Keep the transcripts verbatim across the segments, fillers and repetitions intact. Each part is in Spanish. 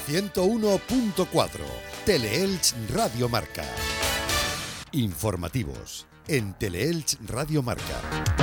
ciento uno punto cuatro, Teleelch Radio Marca. Informativos en Teleelch Radio Marca.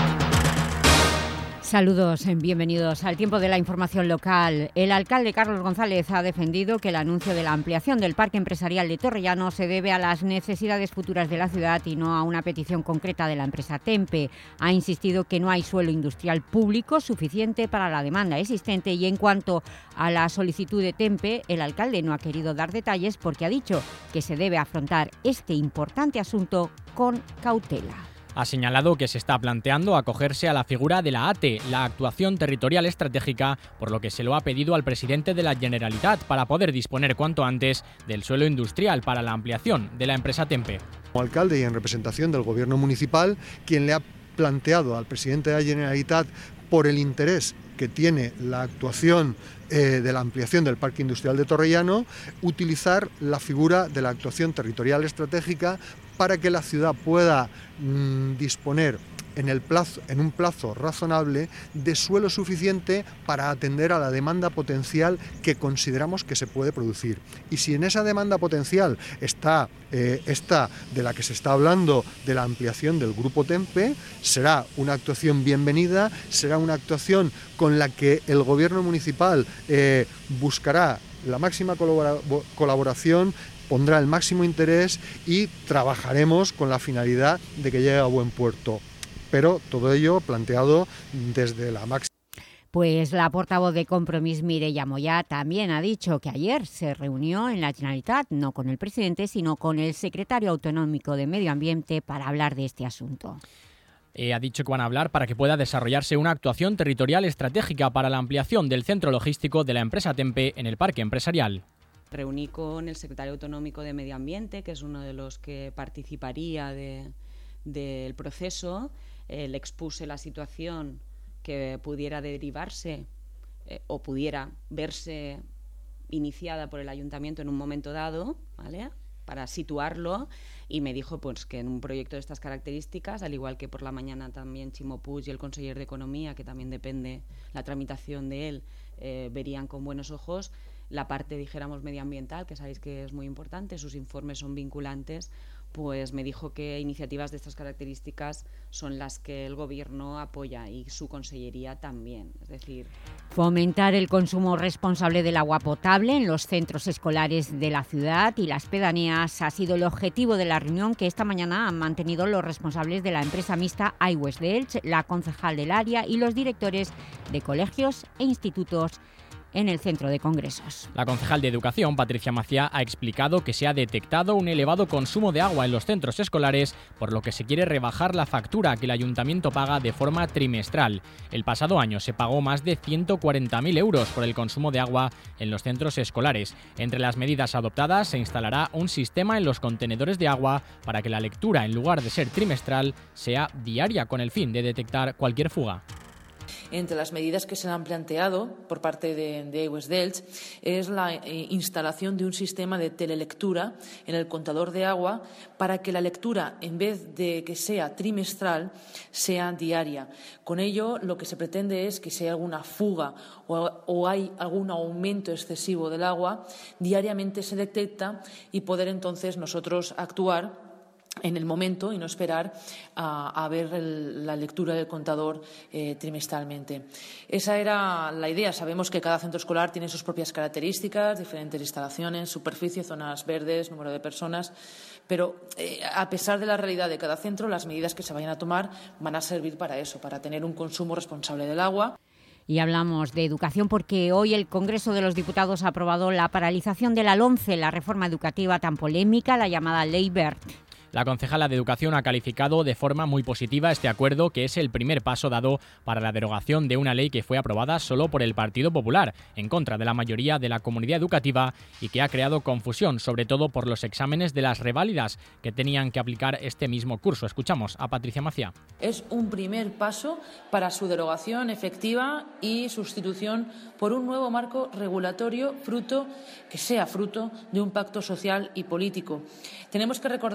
Saludos, bienvenidos al tiempo de la información local. El alcalde Carlos González ha defendido que el anuncio de la ampliación del parque empresarial de Torrellano se debe a las necesidades futuras de la ciudad y no a una petición concreta de la empresa Tempe. Ha insistido que no hay suelo industrial público suficiente para la demanda existente y en cuanto a la solicitud de Tempe, el alcalde no ha querido dar detalles porque ha dicho que se debe afrontar este importante asunto con cautela. Ha señalado que se está planteando acogerse a la figura de la A T E, la Actuación Territorial Estratégica, por lo que se lo ha pedido al presidente de la Generalitat para poder disponer cuanto antes del suelo industrial para la ampliación de la empresa Tempe. Como alcalde y en representación del Gobierno municipal, quien le ha planteado al presidente de la Generalitat por el interés que tiene la actuación eh, de la ampliación del Parque Industrial de Torrellano, utilizar la figura de la Actuación Territorial Estratégica para que la ciudad pueda mmm, disponer en, el plazo, en un plazo razonable de suelo suficiente para atender a la demanda potencial que consideramos que se puede producir. Y si en esa demanda potencial está eh, esta de la que se está hablando, de la ampliación del Grupo Tempe, será una actuación bienvenida, será una actuación con la que el Gobierno municipal eh, buscará la máxima colabora- colaboración, pondrá el máximo interés y trabajaremos con la finalidad de que llegue a buen puerto. Pero todo ello planteado desde la máxima. Pues la portavoz de Compromís, Mireia Moya, también ha dicho que ayer se reunió en la Generalitat, no con el presidente, sino con el secretario autonómico de Medio Ambiente para hablar de este asunto. Eh, ha dicho que van a hablar para que pueda desarrollarse una actuación territorial estratégica para la ampliación del centro logístico de la empresa Tempe en el parque empresarial. Reuní con el secretario autonómico de Medio Ambiente, que es uno de los que participaría de, del proceso. Eh, le expuse la situación que pudiera derivarse eh, o pudiera verse iniciada por el ayuntamiento en un momento dado, ¿vale?, para situarlo, y me dijo pues, que en un proyecto de estas características, al igual que por la mañana también Chimo Puig y el conseller de Economía, que también depende la tramitación de él, eh, verían con buenos ojos la parte, dijéramos, medioambiental, que sabéis que es muy importante, sus informes son vinculantes. Pues me dijo que iniciativas de estas características son las que el Gobierno apoya y su consellería también. Es decir, fomentar el consumo responsable del agua potable en los centros escolares de la ciudad y las pedanías ha sido el objetivo de la reunión que esta mañana han mantenido los responsables de la empresa mixta iWest de Elche, la concejal del área y los directores de colegios e institutos en el centro de congresos. La concejal de Educación, Patricia Maciá, ha explicado que se ha detectado un elevado consumo de agua en los centros escolares, por lo que se quiere rebajar la factura que el ayuntamiento paga de forma trimestral. El pasado año se pagó más de ciento cuarenta mil euros por el consumo de agua en los centros escolares. Entre las medidas adoptadas se instalará un sistema en los contenedores de agua para que la lectura, en lugar de ser trimestral, sea diaria, con el fin de detectar cualquier fuga. Entre las medidas que se han planteado por parte de, de iWest de Elche es la eh, instalación de un sistema de telelectura en el contador de agua para que la lectura, en vez de que sea trimestral, sea diaria. Con ello, lo que se pretende es que si hay alguna fuga o, o hay algún aumento excesivo del agua, diariamente se detecta y poder entonces nosotros actuar en el momento y no esperar a, a ver el, la lectura del contador eh, trimestralmente. Esa era la idea. Sabemos que cada centro escolar tiene sus propias características, diferentes instalaciones, superficie, zonas verdes, número de personas, pero eh, a pesar de la realidad de cada centro, las medidas que se vayan a tomar van a servir para eso, para tener un consumo responsable del agua. Y hablamos de educación porque hoy el Congreso de los Diputados ha aprobado la paralización de la LOMCE, la reforma educativa tan polémica, la llamada Ley Wert. La concejala de Educación ha calificado de forma muy positiva este acuerdo, que es el primer paso dado para la derogación de una ley que fue aprobada solo por el Partido Popular, en contra de la mayoría de la comunidad educativa, y que ha creado confusión, sobre todo por los exámenes de las reválidas que tenían que aplicar este mismo curso. Escuchamos a Patricia Maciá. Es un primer paso para su derogación efectiva y sustitución por un nuevo marco regulatorio fruto que sea fruto de un pacto social y político. Tenemos que recordar que la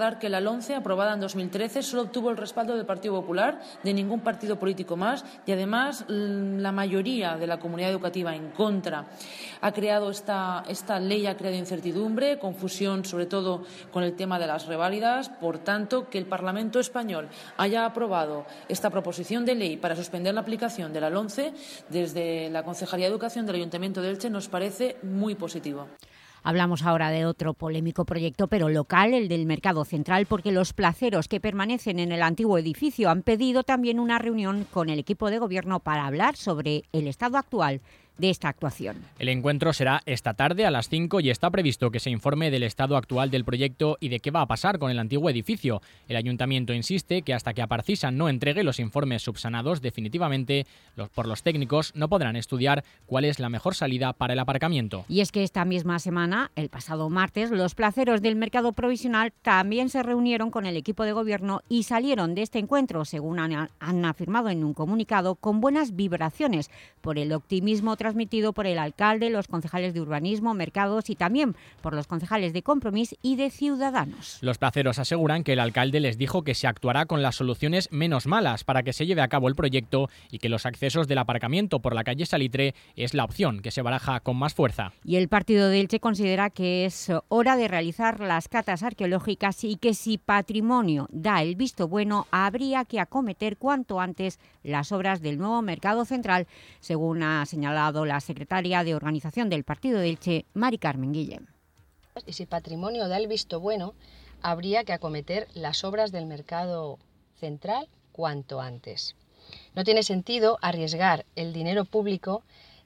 LOMCE, aprobada en dos mil trece, solo obtuvo el respaldo del Partido Popular, de ningún partido político más, y además la mayoría de la comunidad educativa en contra. Ha creado esta, esta ley, ha creado incertidumbre, confusión sobre todo con el tema de las reválidas. Por tanto, que el Parlamento español haya aprobado esta proposición de ley para suspender la aplicación de la LOMCE desde la Concejalía de Educación del Ayuntamiento de Elche nos parece muy positivo. Hablamos ahora de otro polémico proyecto, pero local, el del Mercado Central, porque los placeros que permanecen en el antiguo edificio han pedido también una reunión con el equipo de gobierno para hablar sobre el estado actual de esta actuación. El encuentro será esta tarde a las cinco y está previsto que se informe del estado actual del proyecto y de qué va a pasar con el antiguo edificio. El Ayuntamiento insiste que hasta que Aparcisa no entregue los informes subsanados definitivamente los, por los técnicos, no podrán estudiar cuál es la mejor salida para el aparcamiento. Y es que esta misma semana, el pasado martes, los placeros del mercado provisional también se reunieron con el equipo de gobierno y salieron de este encuentro, según han, han afirmado en un comunicado, con buenas vibraciones por el optimismo transmitido por el alcalde, los concejales de urbanismo, mercados y también por los concejales de Compromís y de Ciudadanos. Los placeros aseguran que el alcalde les dijo que se actuará con las soluciones menos malas para que se lleve a cabo el proyecto y que los accesos del aparcamiento por la calle Salitre es la opción que se baraja con más fuerza. Y el partido de Elche considera que es hora de realizar las catas arqueológicas y que si Patrimonio da el visto bueno, habría que acometer cuanto antes las obras del nuevo mercado central, según ha señalado la secretaria de Organización del partido de Elche, Mari Carmen Guillem. Y si Patrimonio da el visto bueno, habría que acometer las obras del mercado central cuanto antes. No tiene sentido arriesgar el dinero público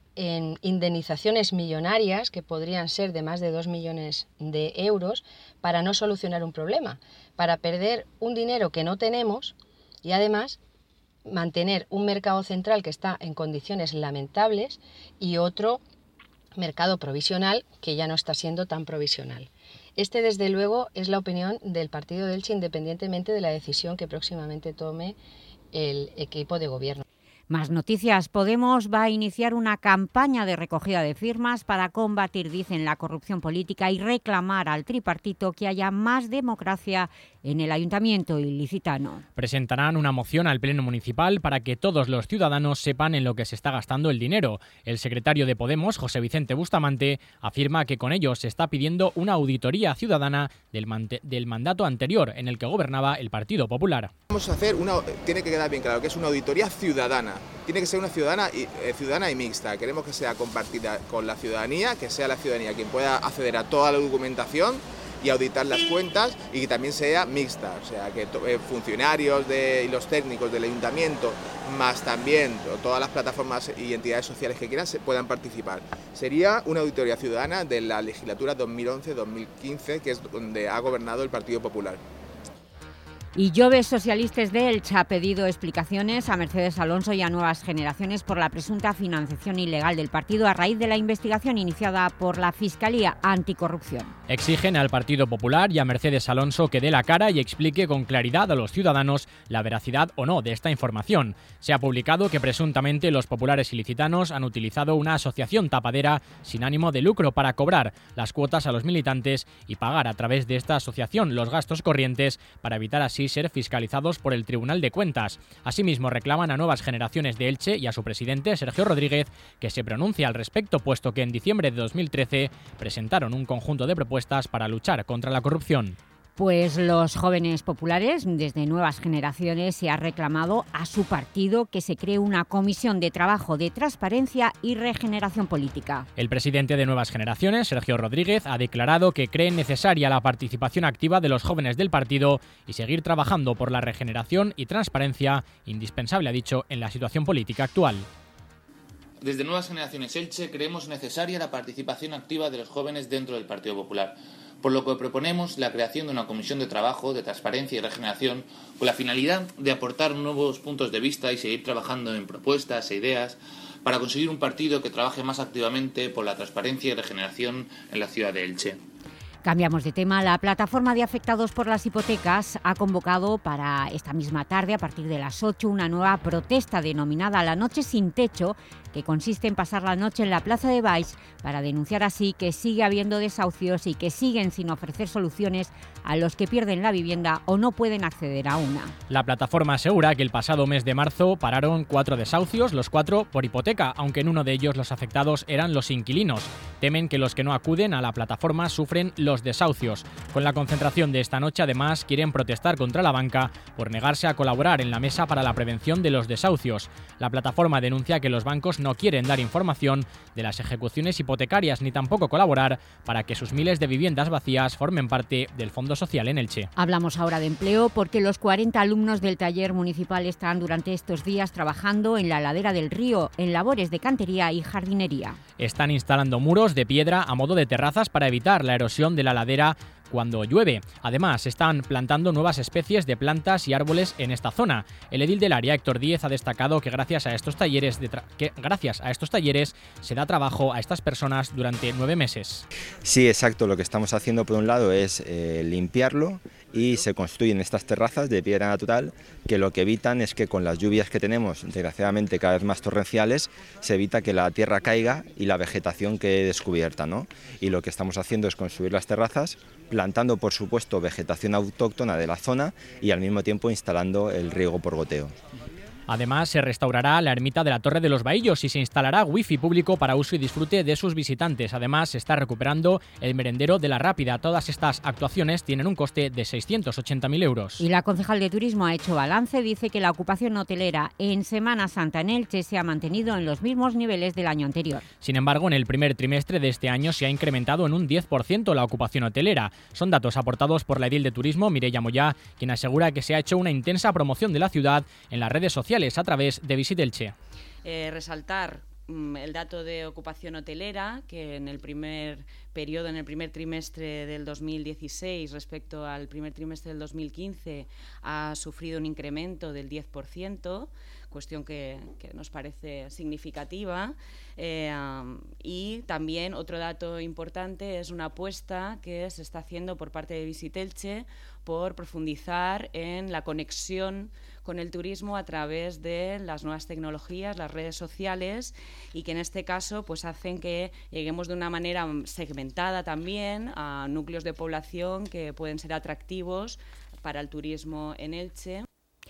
en indemnizaciones millonarias, que podrían ser de más de dos millones de euros, para no solucionar un problema, para perder un dinero que no tenemos y además mantener un mercado central que está en condiciones lamentables y otro mercado provisional que ya no está siendo tan provisional. Este, desde luego, es la opinión del partido de Elche, independientemente de la decisión que próximamente tome el equipo de gobierno. Más noticias. Podemos va a iniciar una campaña de recogida de firmas para combatir, dicen, la corrupción política y reclamar al tripartito que haya más democracia en el Ayuntamiento ilicitano. Presentarán una moción al Pleno Municipal para que todos los ciudadanos sepan en lo que se está gastando el dinero. El secretario de Podemos, José Vicente Bustamante, afirma que con ello se está pidiendo una auditoría ciudadana del, del mandato anterior en el que gobernaba el Partido Popular. Vamos a hacer una, tiene que quedar bien claro que es una auditoría ciudadana. Tiene que ser una ciudadana y, eh, ciudadana y mixta. Queremos que sea compartida con la ciudadanía, que sea la ciudadanía quien pueda acceder a toda la documentación y auditar las cuentas, y que también sea mixta, o sea, que eh, funcionarios de, y los técnicos del ayuntamiento, más también todas las plataformas y entidades sociales que quieran, se puedan participar. Sería una auditoría ciudadana de la legislatura dos mil once dos mil quince, que es donde ha gobernado el Partido Popular. Y Joves Socialistes de Elche ha pedido explicaciones a Mercedes Alonso y a Nuevas Generaciones por la presunta financiación ilegal del partido a raíz de la investigación iniciada por la Fiscalía Anticorrupción. Exigen al Partido Popular y a Mercedes Alonso que dé la cara y explique con claridad a los ciudadanos la veracidad o no de esta información. Se ha publicado que presuntamente los populares ilicitanos han utilizado una asociación tapadera sin ánimo de lucro para cobrar las cuotas a los militantes y pagar a través de esta asociación los gastos corrientes para evitar así ser fiscalizados por el Tribunal de Cuentas. Asimismo, reclaman a Nuevas Generaciones de Elche y a su presidente, Sergio Rodríguez, que se pronuncie al respecto, puesto que en diciembre de dos mil trece presentaron un conjunto de propuestas para luchar contra la corrupción. Pues los jóvenes populares, desde Nuevas Generaciones, se ha reclamado a su partido que se cree una comisión de trabajo de transparencia y regeneración política. El presidente de Nuevas Generaciones, Sergio Rodríguez, ha declarado que cree necesaria la participación activa de los jóvenes del partido y seguir trabajando por la regeneración y transparencia, indispensable, ha dicho, en la situación política actual. Desde Nuevas Generaciones Elche creemos necesaria la participación activa de los jóvenes dentro del Partido Popular, por lo que proponemos la creación de una comisión de trabajo, de transparencia y regeneración con la finalidad de aportar nuevos puntos de vista y seguir trabajando en propuestas e ideas para conseguir un partido que trabaje más activamente por la transparencia y regeneración en la ciudad de Elche. Cambiamos de tema. La plataforma de afectados por las hipotecas ha convocado para esta misma tarde, a partir de las ocho, una nueva protesta denominada La Noche Sin Techo, que consiste en pasar la noche en la Plaza de Baix para denunciar así que sigue habiendo desahucios y que siguen sin ofrecer soluciones a los que pierden la vivienda o no pueden acceder a una. La plataforma asegura que el pasado mes de marzo pararon cuatro desahucios, los cuatro por hipoteca, aunque en uno de ellos los afectados eran los inquilinos. Temen que los que no acuden a la plataforma sufren los desahucios. Con la concentración de esta noche, además, quieren protestar contra la banca por negarse a colaborar en la mesa para la prevención de los desahucios. La plataforma denuncia que los bancos no quieren dar información de las ejecuciones hipotecarias ni tampoco colaborar para que sus miles de viviendas vacías formen parte del Fondo Social en Elche. Hablamos ahora de empleo porque los cuarenta alumnos del taller municipal están durante estos días trabajando en la ladera del río en labores de cantería y jardinería. Están instalando muros de piedra a modo de terrazas para evitar la erosión de la ladera cuando llueve. Además, están plantando nuevas especies de plantas y árboles en esta zona. El edil del área, Héctor Díez, ha destacado que gracias a estos talleres, de tra- que gracias a estos talleres se da trabajo a estas personas durante nueve meses. Sí, exacto. Lo que estamos haciendo por un lado es eh, limpiarlo y se construyen estas terrazas de piedra natural que lo que evitan es que con las lluvias que tenemos, desgraciadamente cada vez más torrenciales, se evita que la tierra caiga y la vegetación quede descubierta, ¿no? Y lo que estamos haciendo es construir las terrazas, plantando por supuesto vegetación autóctona de la zona y al mismo tiempo instalando el riego por goteo. Además, se restaurará la ermita de la Torre de los Bahillos y se instalará wifi público para uso y disfrute de sus visitantes. Además, se está recuperando el merendero de La Rápida. Todas estas actuaciones tienen un coste de seiscientos ochenta mil euros. Y la concejal de Turismo ha hecho balance. Dice que la ocupación hotelera en Semana Santa en Elche se ha mantenido en los mismos niveles del año anterior. Sin embargo, en el primer trimestre de este año se ha incrementado en un diez por ciento la ocupación hotelera. Son datos aportados por la edil de Turismo, Mireia Moyá, quien asegura que se ha hecho una intensa promoción de la ciudad en las redes sociales a través de Visit Elche. Eh, resaltar mm, el dato de ocupación hotelera, que en el primer periodo, en el primer trimestre del dos mil dieciséis respecto al primer trimestre del dos mil quince, ha sufrido un incremento del diez por ciento, cuestión que, que nos parece significativa. Eh, um, y también otro dato importante es una apuesta que se está haciendo por parte de Visit Elche por profundizar en la conexión con el turismo a través de las nuevas tecnologías, las redes sociales, y que en este caso pues hacen que lleguemos de una manera segmentada también a núcleos de población que pueden ser atractivos para el turismo en Elche.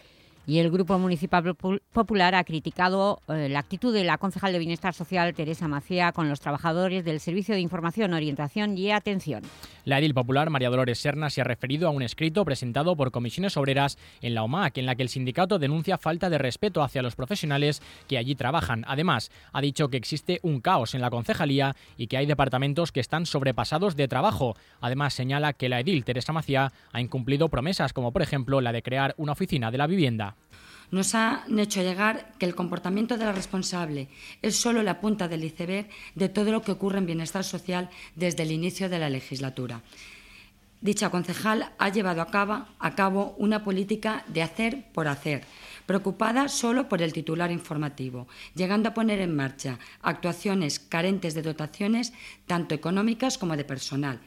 Y el Grupo Municipal Popular ha criticado eh, la actitud de la concejal de Bienestar Social, Teresa Macía, con los trabajadores del Servicio de Información, Orientación y Atención. La edil popular María Dolores Serna se ha referido a un escrito presentado por Comisiones Obreras en la OMAC, en la que el sindicato denuncia falta de respeto hacia los profesionales que allí trabajan. Además, ha dicho que existe un caos en la concejalía y que hay departamentos que están sobrepasados de trabajo. Además, señala que la edil Teresa Macía ha incumplido promesas, como por ejemplo la de crear una oficina de la vivienda. Nos han hecho llegar que el comportamiento de la responsable es solo la punta del iceberg de todo lo que ocurre en bienestar social desde el inicio de la legislatura. Dicha concejal ha llevado a cabo, a cabo una política de hacer por hacer, preocupada solo por el titular informativo, llegando a poner en marcha actuaciones carentes de dotaciones tanto económicas como de personal.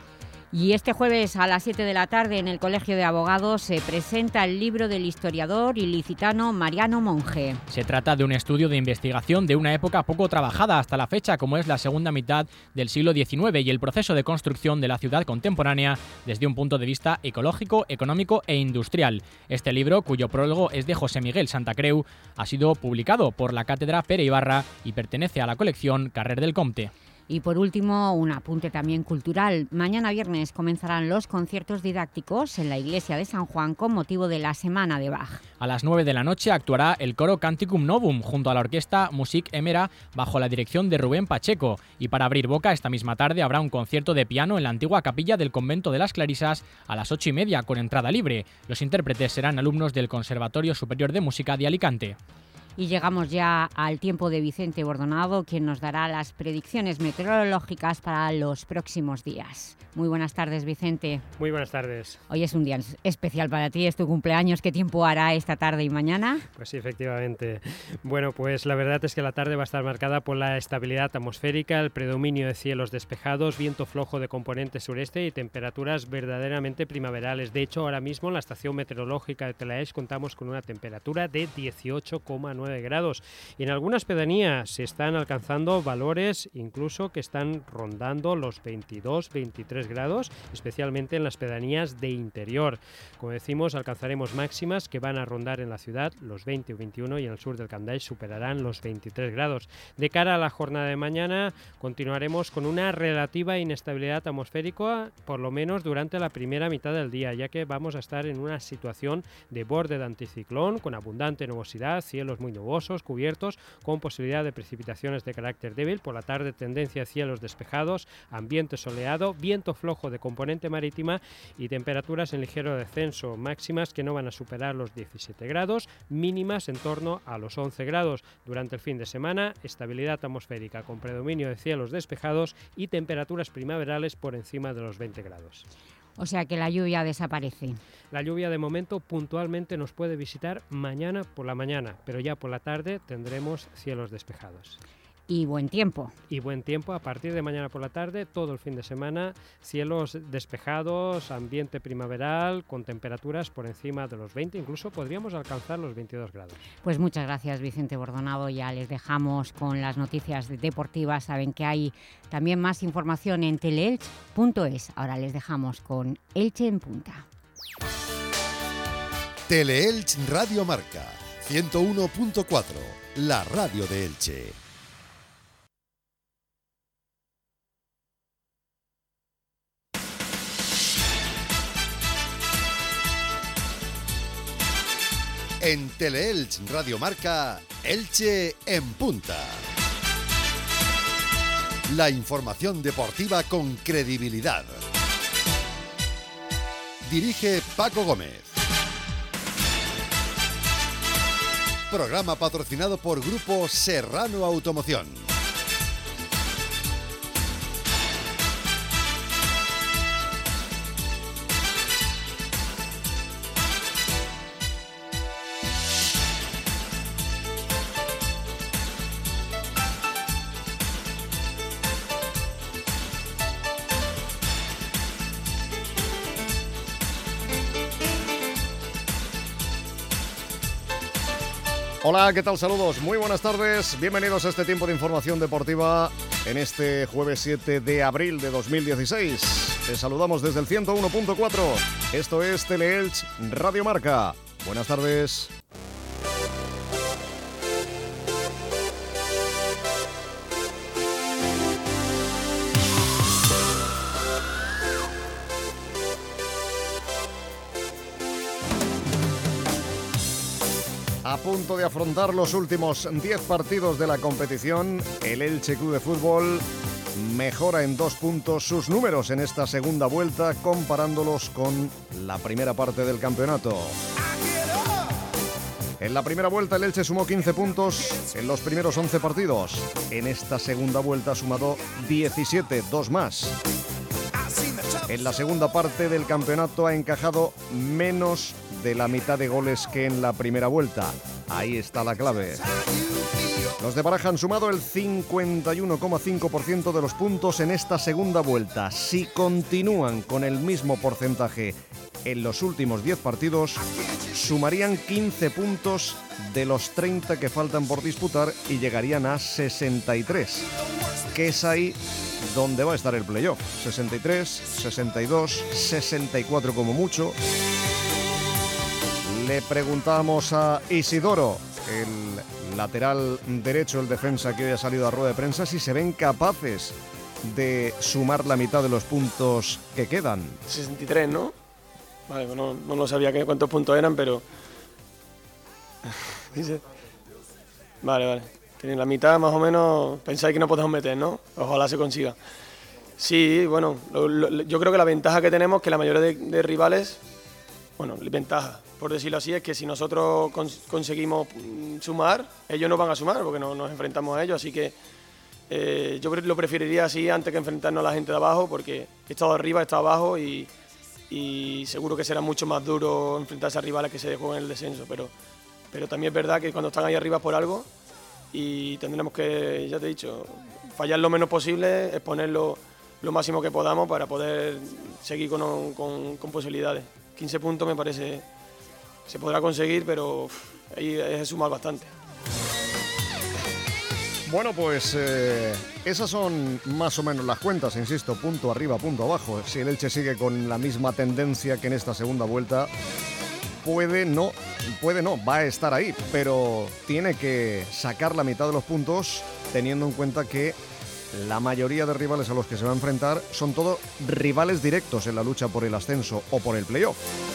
Y este jueves a las siete de la tarde en el Colegio de Abogados se presenta el libro del historiador ilicitano Mariano Monge. Se trata de un estudio de investigación de una época poco trabajada hasta la fecha, como es la segunda mitad del siglo diecinueve, y el proceso de construcción de la ciudad contemporánea desde un punto de vista ecológico, económico e industrial. Este libro, cuyo prólogo es de José Miguel Santacreu, ha sido publicado por la Cátedra Pere Ibarra y pertenece a la colección Carrer del Comte. Y por último, un apunte también cultural. Mañana viernes comenzarán los conciertos didácticos en la iglesia de San Juan con motivo de la Semana de Bach. A las nueve de la noche actuará el coro Canticum Novum junto a la orquesta Music Emera bajo la dirección de Rubén Pacheco. Y para abrir boca, esta misma tarde habrá un concierto de piano en la antigua capilla del convento de las Clarisas a las ocho y media con entrada libre. Los intérpretes serán alumnos del Conservatorio Superior de Música de Alicante. Y llegamos ya al tiempo de Vicente Bordonado, quien nos dará las predicciones meteorológicas para los próximos días. Muy buenas tardes, Vicente. Muy buenas tardes. Hoy es un día especial para ti, es tu cumpleaños. ¿Qué tiempo hará esta tarde y mañana? Pues sí, efectivamente. Bueno, pues la verdad es que la tarde va a estar marcada por la estabilidad atmosférica, el predominio de cielos despejados, viento flojo de componente sureste y temperaturas verdaderamente primaverales. De hecho, ahora mismo en la estación meteorológica de Telaelch contamos con una temperatura de dieciocho coma nueve grados y en algunas pedanías se están alcanzando valores incluso que están rondando los veintidós veintitrés grados, especialmente en las pedanías de interior. Como decimos, alcanzaremos máximas que van a rondar en la ciudad los veinte o veintiuno y en el sur del Camp d'Eix superarán los veintitrés grados. De cara a la jornada de mañana continuaremos con una relativa inestabilidad atmosférica, por lo menos durante la primera mitad del día, ya que vamos a estar en una situación de borde de anticiclón con abundante nubosidad, cielos muy nubosos, cubiertos, con posibilidad de precipitaciones de carácter débil. Por la tarde tendencia a cielos despejados, ambiente soleado, viento flojo de componente marítima y temperaturas en ligero descenso, máximas que no van a superar los diecisiete grados, mínimas en torno a los once grados. Durante el fin de semana, estabilidad atmosférica con predominio de cielos despejados y temperaturas primaverales por encima de los veinte grados. O sea que la lluvia desaparece. La lluvia de momento puntualmente nos puede visitar mañana por la mañana, pero ya por la tarde tendremos cielos despejados. Y buen tiempo. Y buen tiempo a partir de mañana por la tarde, todo el fin de semana, cielos despejados, ambiente primaveral, con temperaturas por encima de los veinte, incluso podríamos alcanzar los veintidós grados. Pues muchas gracias, Vicente Bordonado. Ya les dejamos con las noticias deportivas. Saben que hay también más información en teleelch punto es. Ahora les dejamos con Elche en Punta. Teleelch Radio Marca, ciento uno punto cuatro, la radio de Elche. En Teleelch Radio Marca, Elche en Punta. La información deportiva con credibilidad. Dirige Paco Gómez. Programa patrocinado por Grupo Serrano Automoción. Hola, ¿qué tal? Saludos, muy buenas tardes, bienvenidos a este tiempo de información deportiva en este jueves siete de abril de dos mil dieciséis. Te saludamos desde el ciento uno punto cuatro, esto es Teleelch Radio Marca. Buenas tardes. A punto de afrontar los últimos diez partidos de la competición, el Elche Club de Fútbol mejora en dos puntos sus números en esta segunda vuelta comparándolos con la primera parte del campeonato. En la primera vuelta el Elche sumó quince puntos en los primeros once partidos. En esta segunda vuelta ha sumado diecisiete, dos más. En la segunda parte del campeonato ha encajado menos de la mitad de goles que en la primera vuelta. Ahí está la clave. Los de Baraja han sumado el cincuenta y uno coma cinco por ciento de los puntos en esta segunda vuelta. Si continúan con el mismo porcentaje en los últimos diez partidos, sumarían quince puntos de los treinta que faltan por disputar y llegarían a sesenta y tres, que es ahí donde va a estar el playoff. sesenta y tres, sesenta y dos, sesenta y cuatro como mucho. Le preguntamos a Isidoro, el lateral derecho, el defensa que hoy ha salido a rueda de prensa, si se ven capaces de sumar la mitad de los puntos que quedan. sesenta y tres, ¿no? Vale, pues no, no lo sabía que cuántos puntos eran, pero... Dice... Vale, vale. Tienen la mitad más o menos, pensáis que no podemos meter, ¿no? Ojalá se consiga. Sí, bueno, lo, lo, yo creo que la ventaja que tenemos es que la mayoría de, de rivales, bueno, ventaja, por decirlo así, es que si nosotros cons conseguimos sumar, ellos no van a sumar porque no nos enfrentamos a ellos, así que eh, yo lo preferiría así antes que enfrentarnos a la gente de abajo, porque he estado arriba, he estado abajo y, y seguro que será mucho más duro enfrentarse a rivales que se juegan en el descenso, pero, pero también es verdad que cuando están ahí arriba es por algo y tendremos que, ya te he dicho, fallar lo menos posible, exponerlo lo máximo que podamos para poder seguir con, con, con posibilidades. quince puntos me parece, se podrá conseguir, pero uf, ahí es sumar bastante. Bueno, pues eh, esas son más o menos las cuentas, insisto, punto arriba, punto abajo. Si el Elche sigue con la misma tendencia que en esta segunda vuelta, puede no, puede no, va a estar ahí, pero tiene que sacar la mitad de los puntos teniendo en cuenta que la mayoría de rivales a los que se va a enfrentar son todos rivales directos en la lucha por el ascenso o por el playoff.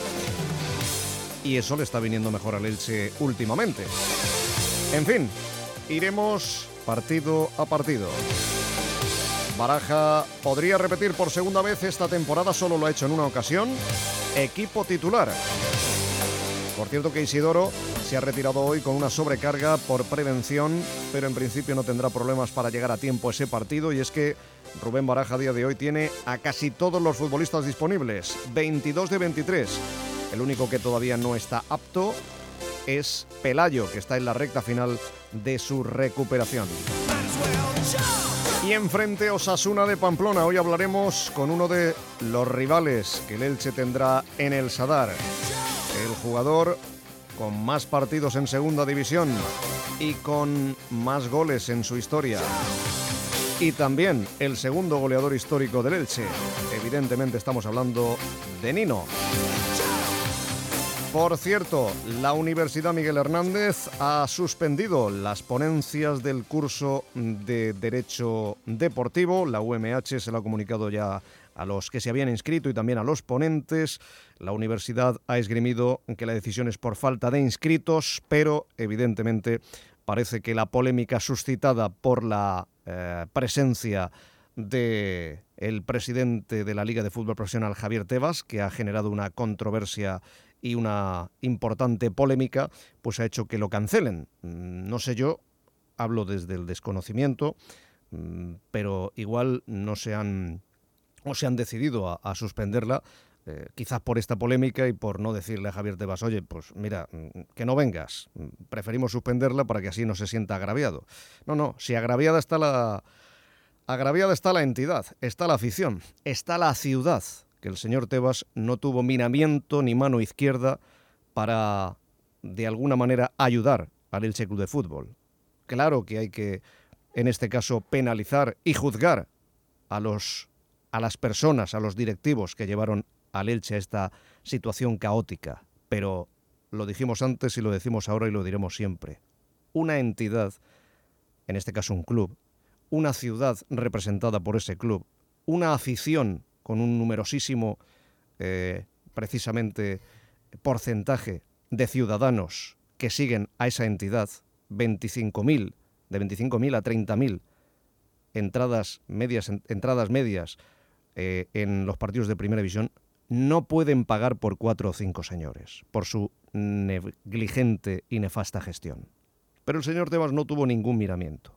Y eso le está viniendo mejor al Elche últimamente. En fin, iremos partido a partido. Baraja podría repetir por segunda vez esta temporada, solo lo ha hecho en una ocasión. Equipo titular. Por cierto que Isidoro se ha retirado hoy con una sobrecarga por prevención, pero en principio no tendrá problemas para llegar a tiempo a ese partido, y es que Rubén Baraja a día de hoy tiene a casi todos los futbolistas disponibles, veintidós de veintitrés. El único que todavía no está apto es Pelayo, que está en la recta final de su recuperación. Y enfrente Osasuna de Pamplona. Hoy hablaremos con uno de los rivales que el Elche tendrá en el Sadar. El jugador con más partidos en segunda división y con más goles en su historia. Y también el segundo goleador histórico del Elche. Evidentemente estamos hablando de Nino. Por cierto, la Universidad Miguel Hernández ha suspendido las ponencias del curso de Derecho Deportivo. La U M H se lo ha comunicado ya a los que se habían inscrito y también a los ponentes. La universidad ha esgrimido que la decisión es por falta de inscritos, pero evidentemente parece que la polémica suscitada por la eh, presencia del presidente de la Liga de Fútbol Profesional, Javier Tebas, que ha generado una controversia y una importante polémica, pues ha hecho que lo cancelen. No sé yo, hablo desde el desconocimiento, pero igual no se han o se han decidido a, a suspenderla, eh, quizás por esta polémica y por no decirle a Javier Tebas, oye, pues mira, que no vengas, preferimos suspenderla para que así no se sienta agraviado. No, no, si agraviada está la agraviada está la entidad, está la afición, está la ciudad, que el señor Tebas no tuvo miramiento ni mano izquierda para, de alguna manera, ayudar al Elche Club de Fútbol. Claro que hay que, en este caso, penalizar y juzgar a los a las personas, a los directivos que llevaron al Elche a esta situación caótica. Pero lo dijimos antes y lo decimos ahora y lo diremos siempre. Una entidad, en este caso un club, una ciudad representada por ese club, una afición con un numerosísimo, eh, precisamente, porcentaje de ciudadanos que siguen a esa entidad, veinticinco mil, de veinticinco mil a treinta mil entradas medias, entradas medias eh, en los partidos de Primera División, no pueden pagar por cuatro o cinco señores, por su negligente y nefasta gestión. Pero el señor Tebas no tuvo ningún miramiento.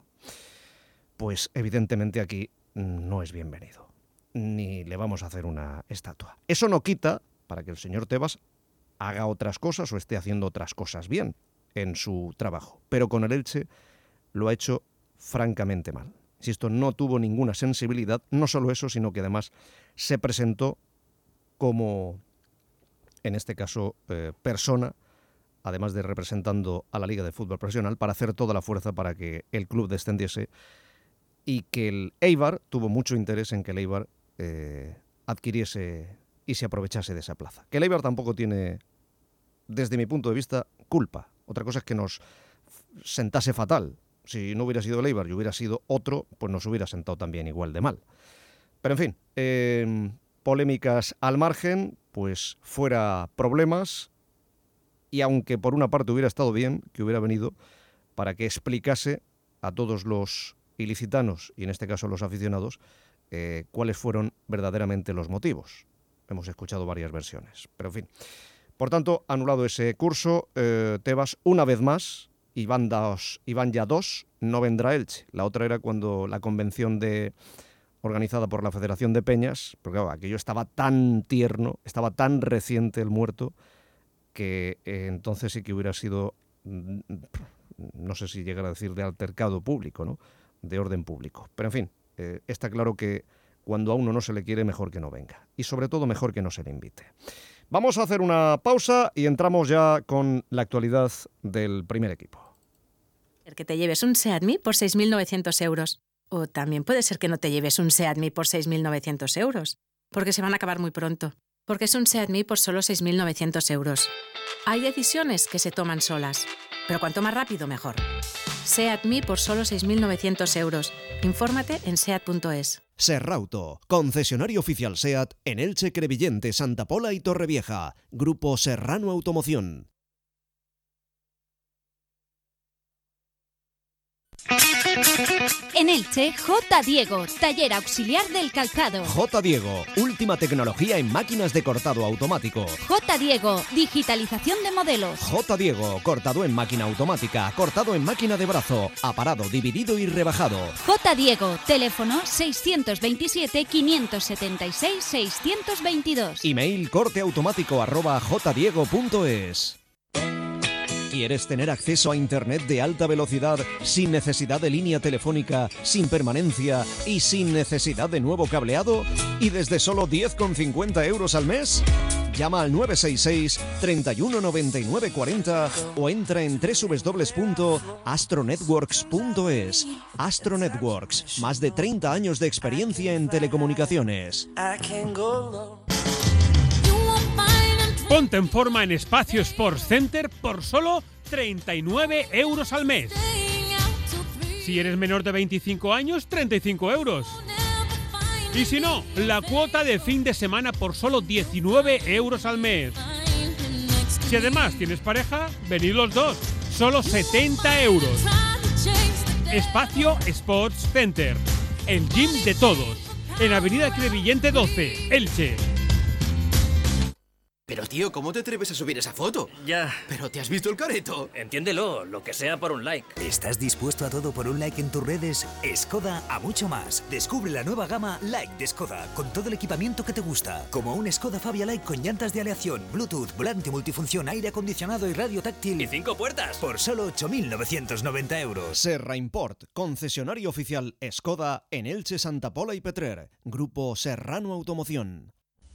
Pues evidentemente aquí no es bienvenido, ni le vamos a hacer una estatua. Eso no quita para que el señor Tebas haga otras cosas o esté haciendo otras cosas bien en su trabajo, pero con el Elche lo ha hecho francamente mal. Insisto, no tuvo ninguna sensibilidad, no solo eso, sino que además se presentó como, en este caso, eh, persona, además de representando a la Liga de Fútbol Profesional, para hacer toda la fuerza para que el club descendiese, y que el Eibar tuvo mucho interés en que el Eibar eh, adquiriese y se aprovechase de esa plaza. Que el Eibar tampoco tiene, desde mi punto de vista, culpa. Otra cosa es que nos sentase fatal. Si no hubiera sido el Eibar y hubiera sido otro, pues nos hubiera sentado también igual de mal. Pero en fin, eh, polémicas al margen, pues fuera problemas, y aunque por una parte hubiera estado bien que hubiera venido para que explicase a todos los ilicitanos, y en este caso los aficionados, eh, cuáles fueron verdaderamente los motivos. Hemos escuchado varias versiones, pero en fin. Por tanto, anulado ese curso, eh, Tebas, una vez más, y van, dos, y van ya dos, no vendrá Elche. La otra era cuando la convención de, organizada por la Federación de Peñas, porque claro, aquello estaba tan tierno, estaba tan reciente el muerto, que eh, entonces sí que hubiera sido, no sé si llegar a decir de altercado público, ¿no? De orden público. Pero en fin, eh, está claro que cuando a uno no se le quiere, mejor que no venga. Y sobre todo, mejor que no se le invite. Vamos a hacer una pausa y entramos ya con la actualidad del primer equipo. Que te lleves un SEAT Mii por seis mil novecientos euros. O también puede ser que no te lleves un SEAT Mii por seis mil novecientos euros. Porque se van a acabar muy pronto. Porque es un SEAT Mii por solo seis mil novecientos euros. Hay decisiones que se toman solas. Pero cuanto más rápido, mejor. SEAT Mii por solo seis mil novecientos euros. Infórmate en seat punto es. Serrauto, concesionario oficial SEAT en Elche, Crevillente, Santa Pola y Torrevieja. Grupo Serrano Automoción. En Elche, J. Diego, taller auxiliar del calzado. J. Diego, última tecnología en máquinas de cortado automático. J. Diego, digitalización de modelos. J. Diego, cortado en máquina automática, cortado en máquina de brazo, aparado, dividido y rebajado. J. Diego, teléfono seiscientos veintisiete, quinientos setenta y seis, seiscientos veintidós. Email corteautomático arroba jdiego punto es. ¿Quieres tener acceso a Internet de alta velocidad sin necesidad de línea telefónica, sin permanencia y sin necesidad de nuevo cableado? ¿Y desde solo diez con cincuenta euros al mes? Llama al nueve seis seis, treinta y uno, noventa y nueve, cuarenta o entra en doble u doble u doble u punto astronetworks punto es. Astro Networks, más de treinta años de experiencia en telecomunicaciones. Ponte en forma en Espacio Sports Center por solo treinta y nueve euros al mes. Si eres menor de veinticinco años, treinta y cinco euros. Y si no, la cuota de fin de semana por solo diecinueve euros al mes. Si además tienes pareja, venid los dos, solo setenta euros. Espacio Sports Center, el gym de todos, en Avenida Crevillente doce, Elche. Pero tío, ¿cómo te atreves a subir esa foto? Ya. ¿Pero te has visto el careto? Entiéndelo, lo que sea por un like. ¿Estás dispuesto a todo por un like en tus redes? Skoda a mucho más. Descubre la nueva gama Like de Skoda, con todo el equipamiento que te gusta. Como un Skoda Fabia Like con llantas de aleación, Bluetooth, volante multifunción, aire acondicionado y radio táctil. ¡Y cinco puertas! Por solo ocho mil novecientos noventa euros. Serra Import, concesionario oficial Skoda en Elche, Santa Pola y Petrer. Grupo Serrano Automoción.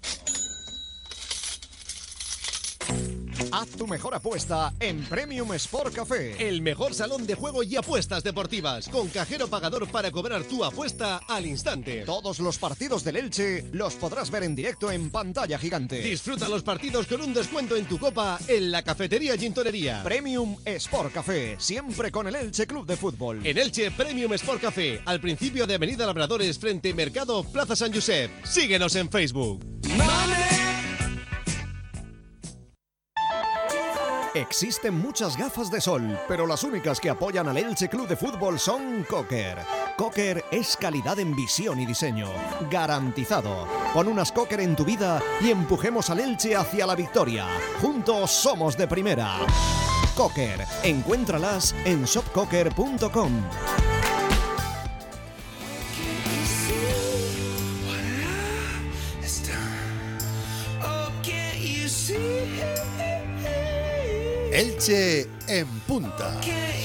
Haz tu mejor apuesta en Premium Sport Café. El mejor salón de juego y apuestas deportivas, con cajero pagador para cobrar tu apuesta al instante. Todos los partidos del Elche los podrás ver en directo en pantalla gigante. Disfruta los partidos con un descuento en tu copa en la cafetería Gintonería. Premium Sport Café, siempre con el Elche Club de Fútbol. En Elche, Premium Sport Café, al principio de Avenida Labradores, frente Mercado Plaza San Josep. Síguenos en Facebook. Existen muchas gafas de sol, pero las únicas que apoyan al Elche Club de Fútbol son Cocker. Cocker es calidad en visión y diseño, garantizado. Pon unas Cocker en tu vida y empujemos al Elche hacia la victoria. Juntos somos de primera. Cocker, encuéntralas en shop cocker punto com. Elche en punta.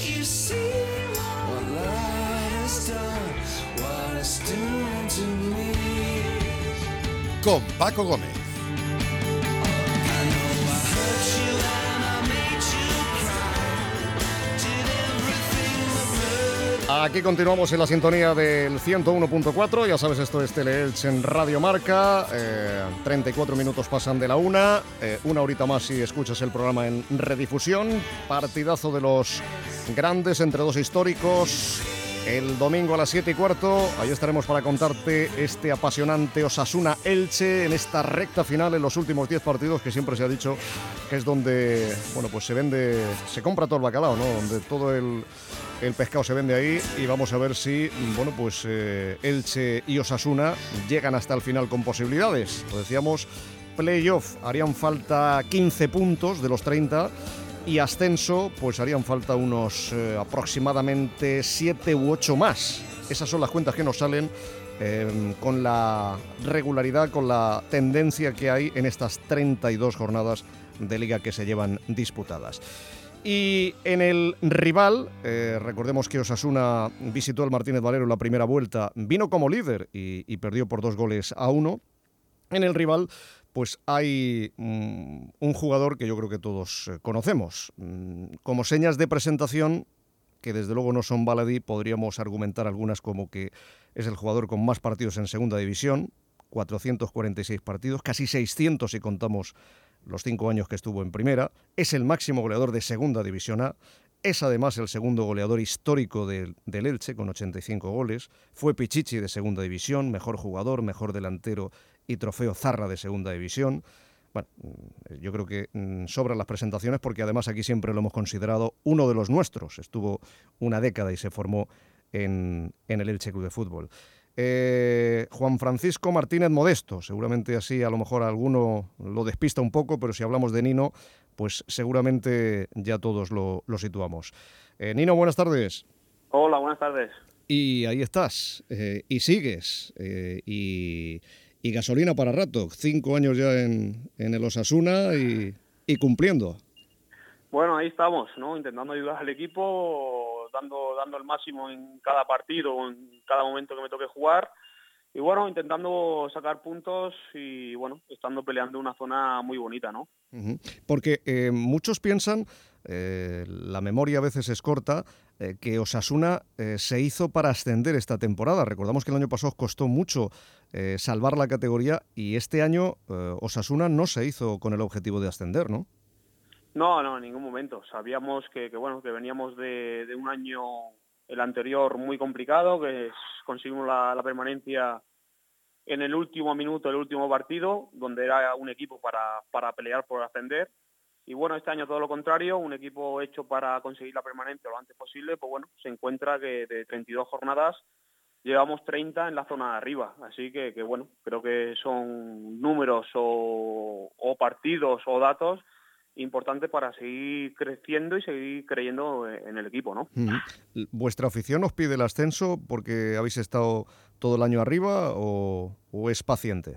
Con Paco Gómez. Aquí continuamos en la sintonía del ciento uno punto cuatro, ya sabes, esto es Tele-Elche en Radio Marca, eh, treinta y cuatro minutos pasan de la una, eh, una horita más si escuchas el programa en redifusión, partidazo de los grandes entre dos históricos, el domingo a las siete y cuarto, ahí estaremos para contarte este apasionante Osasuna-Elche en esta recta final en los últimos diez partidos, que siempre se ha dicho que es donde, bueno, pues se vende, se compra todo el bacalao, ¿no? Donde todo el... El pescado se vende ahí y vamos a ver si, bueno, pues eh, Elche y Osasuna llegan hasta el final con posibilidades. Lo decíamos, playoff harían falta quince puntos de los treinta y ascenso pues harían falta unos eh, aproximadamente siete u ocho más. Esas son las cuentas que nos salen eh, con la regularidad, con la tendencia que hay en estas treinta y dos jornadas de liga que se llevan disputadas. Y en el rival, eh, recordemos que Osasuna visitó el Martínez Valero en la primera vuelta, vino como líder y, y perdió por dos goles a uno. En el rival, pues hay mm, un jugador que yo creo que todos eh, conocemos. Mm, como señas de presentación, que desde luego no son baladí, podríamos argumentar algunas como que es el jugador con más partidos en segunda división, cuatrocientos cuarenta y seis partidos, casi seiscientos si contamos los cinco años que estuvo en primera, es el máximo goleador de segunda división A, es además el segundo goleador histórico del, del Elche con ochenta y cinco goles, fue Pichichi de segunda división, mejor jugador, mejor delantero y trofeo Zarra de segunda división. Bueno, yo creo que mmm, sobran las presentaciones porque además aquí siempre lo hemos considerado uno de los nuestros, estuvo una década y se formó en, en el Elche Club de Fútbol. Eh, Juan Francisco Martínez Modesto, seguramente así a lo mejor a alguno lo despista un poco, pero si hablamos de Nino, pues seguramente ya todos lo, lo situamos. Eh, Nino, buenas tardes. Hola, buenas tardes. Y ahí estás, eh, y sigues, eh, y, y gasolina para rato, cinco años ya en, en el Osasuna y, y cumpliendo. Bueno, ahí estamos, ¿no? Intentando ayudar al equipo, dando dando el máximo en cada partido, en cada momento que me toque jugar. Y bueno, intentando sacar puntos y bueno, estando peleando una zona muy bonita, ¿no? Uh-huh. Porque eh, muchos piensan, eh, la memoria a veces es corta, eh, que Osasuna eh, se hizo para ascender esta temporada. Recordamos que el año pasado costó mucho eh, salvar la categoría y este año eh, Osasuna no se hizo con el objetivo de ascender, ¿no? No, no, en ningún momento. Sabíamos que, que bueno, que veníamos de, de un año, el anterior, muy complicado, que es, conseguimos la, la permanencia en el último minuto, el último partido, donde era un equipo para, para pelear por ascender. Y bueno, este año todo lo contrario, un equipo hecho para conseguir la permanencia lo antes posible, pues bueno, se encuentra que de treinta y dos jornadas llevamos treinta en la zona de arriba. Así que, que bueno, creo que son números o, o partidos o datos importante para seguir creciendo y seguir creyendo en el equipo, ¿no? Mm. ¿Vuestra afición os pide el ascenso porque habéis estado todo el año arriba o, o es paciente?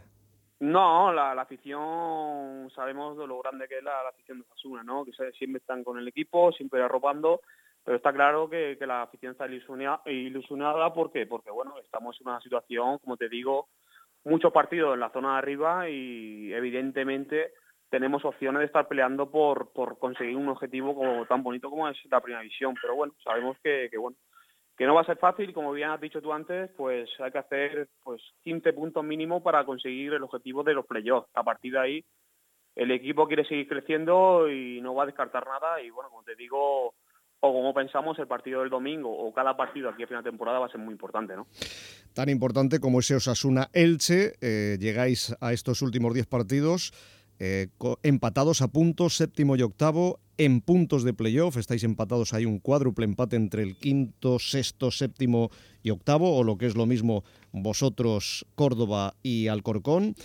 No, la, la afición, sabemos de lo grande que es la, la afición de Osasuna, ¿no? Que siempre están con el equipo, siempre arropando, pero está claro que, que la afición está ilusionada, ilusionada porque, porque, bueno, estamos en una situación, como te digo, muchos partidos en la zona de arriba y evidentemente tenemos opciones de estar peleando por, por conseguir un objetivo como, tan bonito como es la primera división. Pero bueno, sabemos que, que bueno que no va a ser fácil, como bien has dicho tú antes, pues hay que hacer pues quince puntos mínimo para conseguir el objetivo de los playoffs. A partir de ahí, el equipo quiere seguir creciendo y no va a descartar nada. Y bueno, como te digo, o como pensamos, el partido del domingo o cada partido aquí a final de temporada va a ser muy importante, ¿no? Tan importante como ese Osasuna-Elche, eh, llegáis a estos últimos diez partidos Eh, empatados a puntos, séptimo y octavo, en puntos de playoff, estáis empatados, hay un cuádruple empate entre el quinto, sexto, séptimo y octavo, o lo que es lo mismo vosotros, Córdoba y Alcorcón.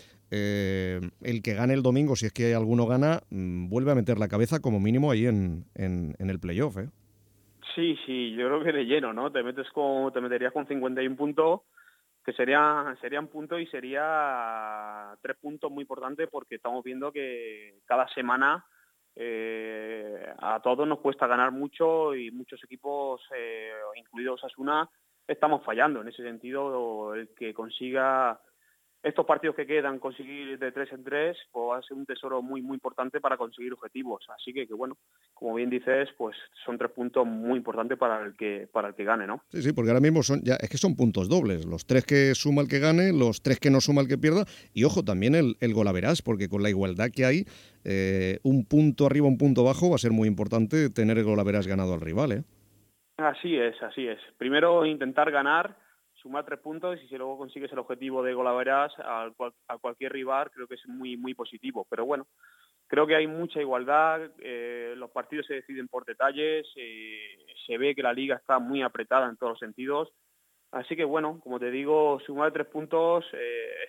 Eh, el que gane el domingo, si es que alguno gana, mmm, vuelve a meter la cabeza como mínimo ahí en, en, en el playoff, ¿eh? Sí, sí, yo creo que de lleno, ¿no? Te metes con, te meterías con cincuenta y un puntos, que sería sería un punto y sería tres puntos muy importantes porque estamos viendo que cada semana eh, a todos nos cuesta ganar mucho y muchos equipos, eh, incluidos Osasuna, estamos fallando. En ese sentido, el que consiga estos partidos que quedan, conseguir de tres en tres, pues va a ser un tesoro muy muy importante para conseguir objetivos. Así que, que bueno, como bien dices, pues son tres puntos muy importantes para el que para el que gane, ¿no? Sí, sí, porque ahora mismo son ya es que son puntos dobles, los tres que suma el que gane, los tres que no suma el que pierda, y ojo, también el, el golaverás, porque con la igualdad que hay, eh, un punto arriba, un punto abajo, va a ser muy importante tener el golaverás ganado al rival, ¿eh? Así es, así es. Primero intentar ganar, sumar tres puntos, y si luego consigues el objetivo de golaverás a, cual, a cualquier rival, creo que es muy muy positivo. Pero bueno, creo que hay mucha igualdad, eh, los partidos se deciden por detalles, eh, se ve que la liga está muy apretada en todos los sentidos. Así que bueno, como te digo, sumar tres puntos eh, es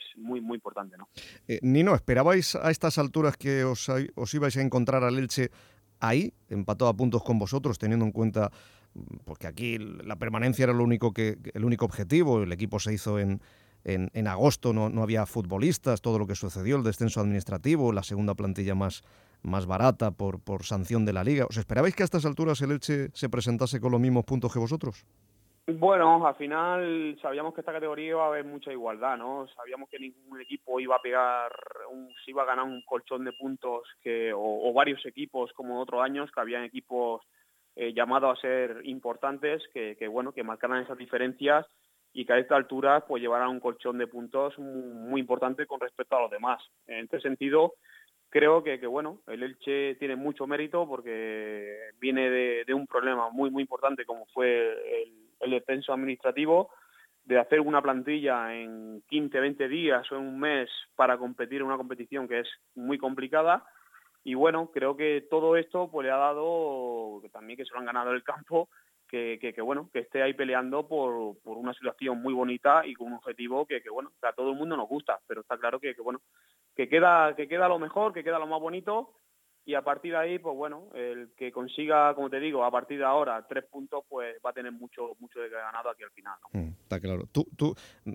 muy, muy importante, ¿no? Eh, Nino, ¿esperabais a estas alturas que os, os ibais a encontrar al Elche ahí, empatado a puntos con vosotros, teniendo en cuenta porque aquí la permanencia era lo único que, el único objetivo, el equipo se hizo en, en, en agosto, no, no había futbolistas, todo lo que sucedió, el descenso administrativo, la segunda plantilla más, más barata por, por sanción de la Liga? ¿Os esperabais que a estas alturas el Elche se presentase con los mismos puntos que vosotros? Bueno, al final sabíamos que esta categoría iba a haber mucha igualdad, ¿no? Sabíamos que ningún equipo iba a pegar, un, se iba a ganar un colchón de puntos que o, o varios equipos como otros años, que habían equipos eh, llamados a ser importantes, que, que bueno, que marcaran esas diferencias y que a esta altura pues llevaran un colchón de puntos muy, muy importante con respecto a los demás. En este sentido, creo que, que bueno, el Elche tiene mucho mérito porque viene de, de un problema muy, muy importante como fue el el descenso administrativo, de hacer una plantilla en quince, veinte días o en un mes para competir en una competición que es muy complicada. Y bueno, creo que todo esto pues le ha dado, que también que se lo han ganado el campo, que, que, que bueno, que esté ahí peleando por, por una situación muy bonita y con un objetivo que, que bueno, que a todo el mundo nos gusta, pero está claro que, que bueno, que queda, que queda lo mejor, que queda lo más bonito. Y a partir de ahí, pues bueno, el que consiga, como te digo, a partir de ahora tres puntos, pues va a tener mucho mucho de ganado aquí al final, ¿no? Mm, está claro. ¿Tú, tú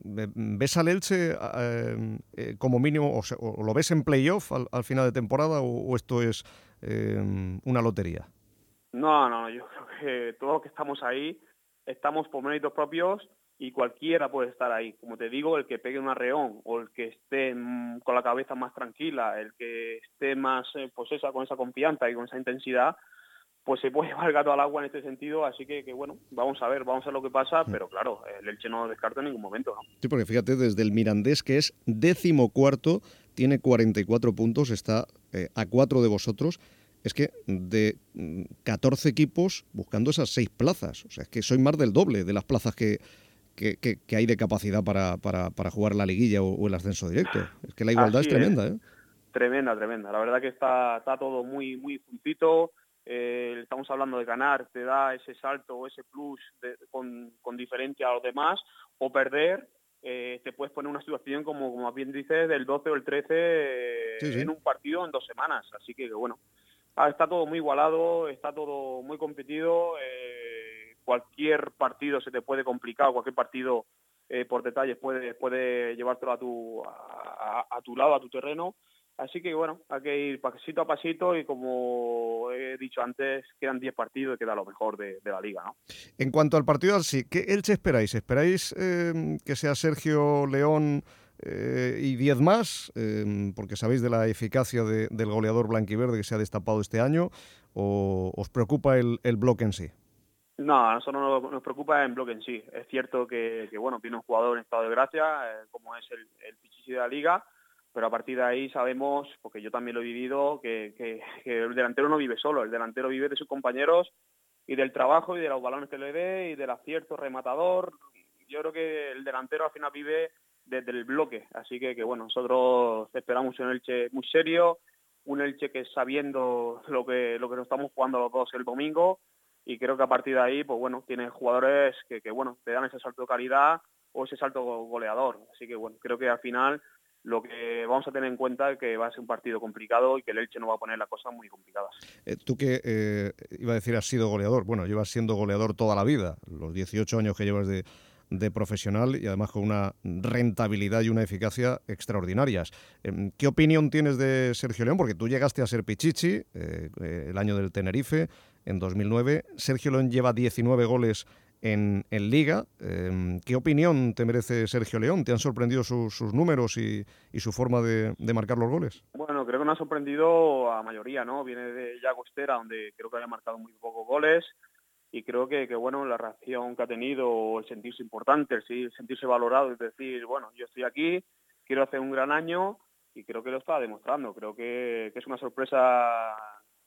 ves al Elche eh, eh, como mínimo, o, se, o lo ves en playoff al, al final de temporada, o, o esto es eh, una lotería? No, no, yo creo que todos los que estamos ahí estamos por méritos propios y cualquiera puede estar ahí. Como te digo, el que pegue un arreón o el que esté mmm, con la cabeza más tranquila, el que esté más eh, pues esa, con esa confianza y con esa intensidad, pues se puede llevar el gato al agua en este sentido. Así que, que bueno, vamos a ver, vamos a ver lo que pasa, pero claro, el Elche no lo descarta en ningún momento, ¿no? Sí, porque fíjate, desde el Mirandés, que es decimocuarto, tiene cuarenta y cuatro puntos, está eh, a cuatro de vosotros. Es que de catorce equipos buscando esas seis plazas, o sea, es que soy más del doble de las plazas que Que, que, que hay de capacidad para, para, para jugar la liguilla o, o el ascenso directo. Es que la igualdad Así es tremenda, ¿eh? Tremenda, tremenda. La verdad que está, está todo muy, muy juntito. Eh, estamos hablando de ganar, te da ese salto o ese plus de, con, con diferencia a los demás, o perder, eh, te puedes poner una situación como, como bien dices, del doce o el trece eh, sí, sí. en un partido en dos semanas. Así que, bueno, está todo muy igualado, está todo muy competido. Eh, cualquier partido se te puede complicar, cualquier partido eh, por detalles puede, puede llevártelo a tu, a, a tu lado, a tu terreno. Así que bueno, hay que ir pasito a pasito y como he dicho antes, quedan diez partidos y queda lo mejor de, de la Liga, ¿no? En cuanto al partido así, ¿qué Elche esperáis? ¿Esperáis eh, que sea Sergio León eh, y diez más? Eh, porque sabéis de la eficacia de, del goleador blanquiverde que se ha destapado este año, ¿o os preocupa el, el bloque en sí? No, a nosotros nos, nos preocupa el bloque en sí. Es cierto que, que bueno, tiene un jugador en estado de gracia, eh, como es el, el Pichichi de la Liga, pero a partir de ahí sabemos, porque yo también lo he vivido, que, que, que el delantero no vive solo, el delantero vive de sus compañeros y del trabajo y de los balones que le dé y del acierto rematador. Yo creo que el delantero al final vive desde el bloque, así que, que bueno, nosotros esperamos un Elche muy serio, un Elche que sabiendo lo que, lo que nos estamos jugando los dos el domingo. Y creo que a partir de ahí, pues bueno, tiene jugadores que, que bueno, te dan ese salto de calidad o ese salto goleador. Así que bueno, creo que al final lo que vamos a tener en cuenta es que va a ser un partido complicado y que el Elche no va a poner las cosas muy complicadas. Eh, tú que, eh, iba a decir, has sido goleador. Bueno, llevas siendo goleador toda la vida, los dieciocho años que llevas de, de profesional y además con una rentabilidad y una eficacia extraordinarias. Eh, ¿Qué opinión tienes de Sergio León? Porque tú llegaste a ser Pichichi eh, eh, el año del Tenerife, en dos mil nueve. Sergio León lleva diecinueve goles en, en Liga. Eh, ¿Qué opinión te merece Sergio León? ¿Te han sorprendido su, sus números y, y su forma de, de marcar los goles? Bueno, creo que nos ha sorprendido a mayoría, ¿no? Viene de Llagostera, donde creo que había marcado muy pocos goles, y creo que, que bueno, la reacción que ha tenido, el sentirse importante, el sentirse valorado, es decir, bueno, yo estoy aquí, quiero hacer un gran año, y creo que lo está demostrando. Creo que, que es una sorpresa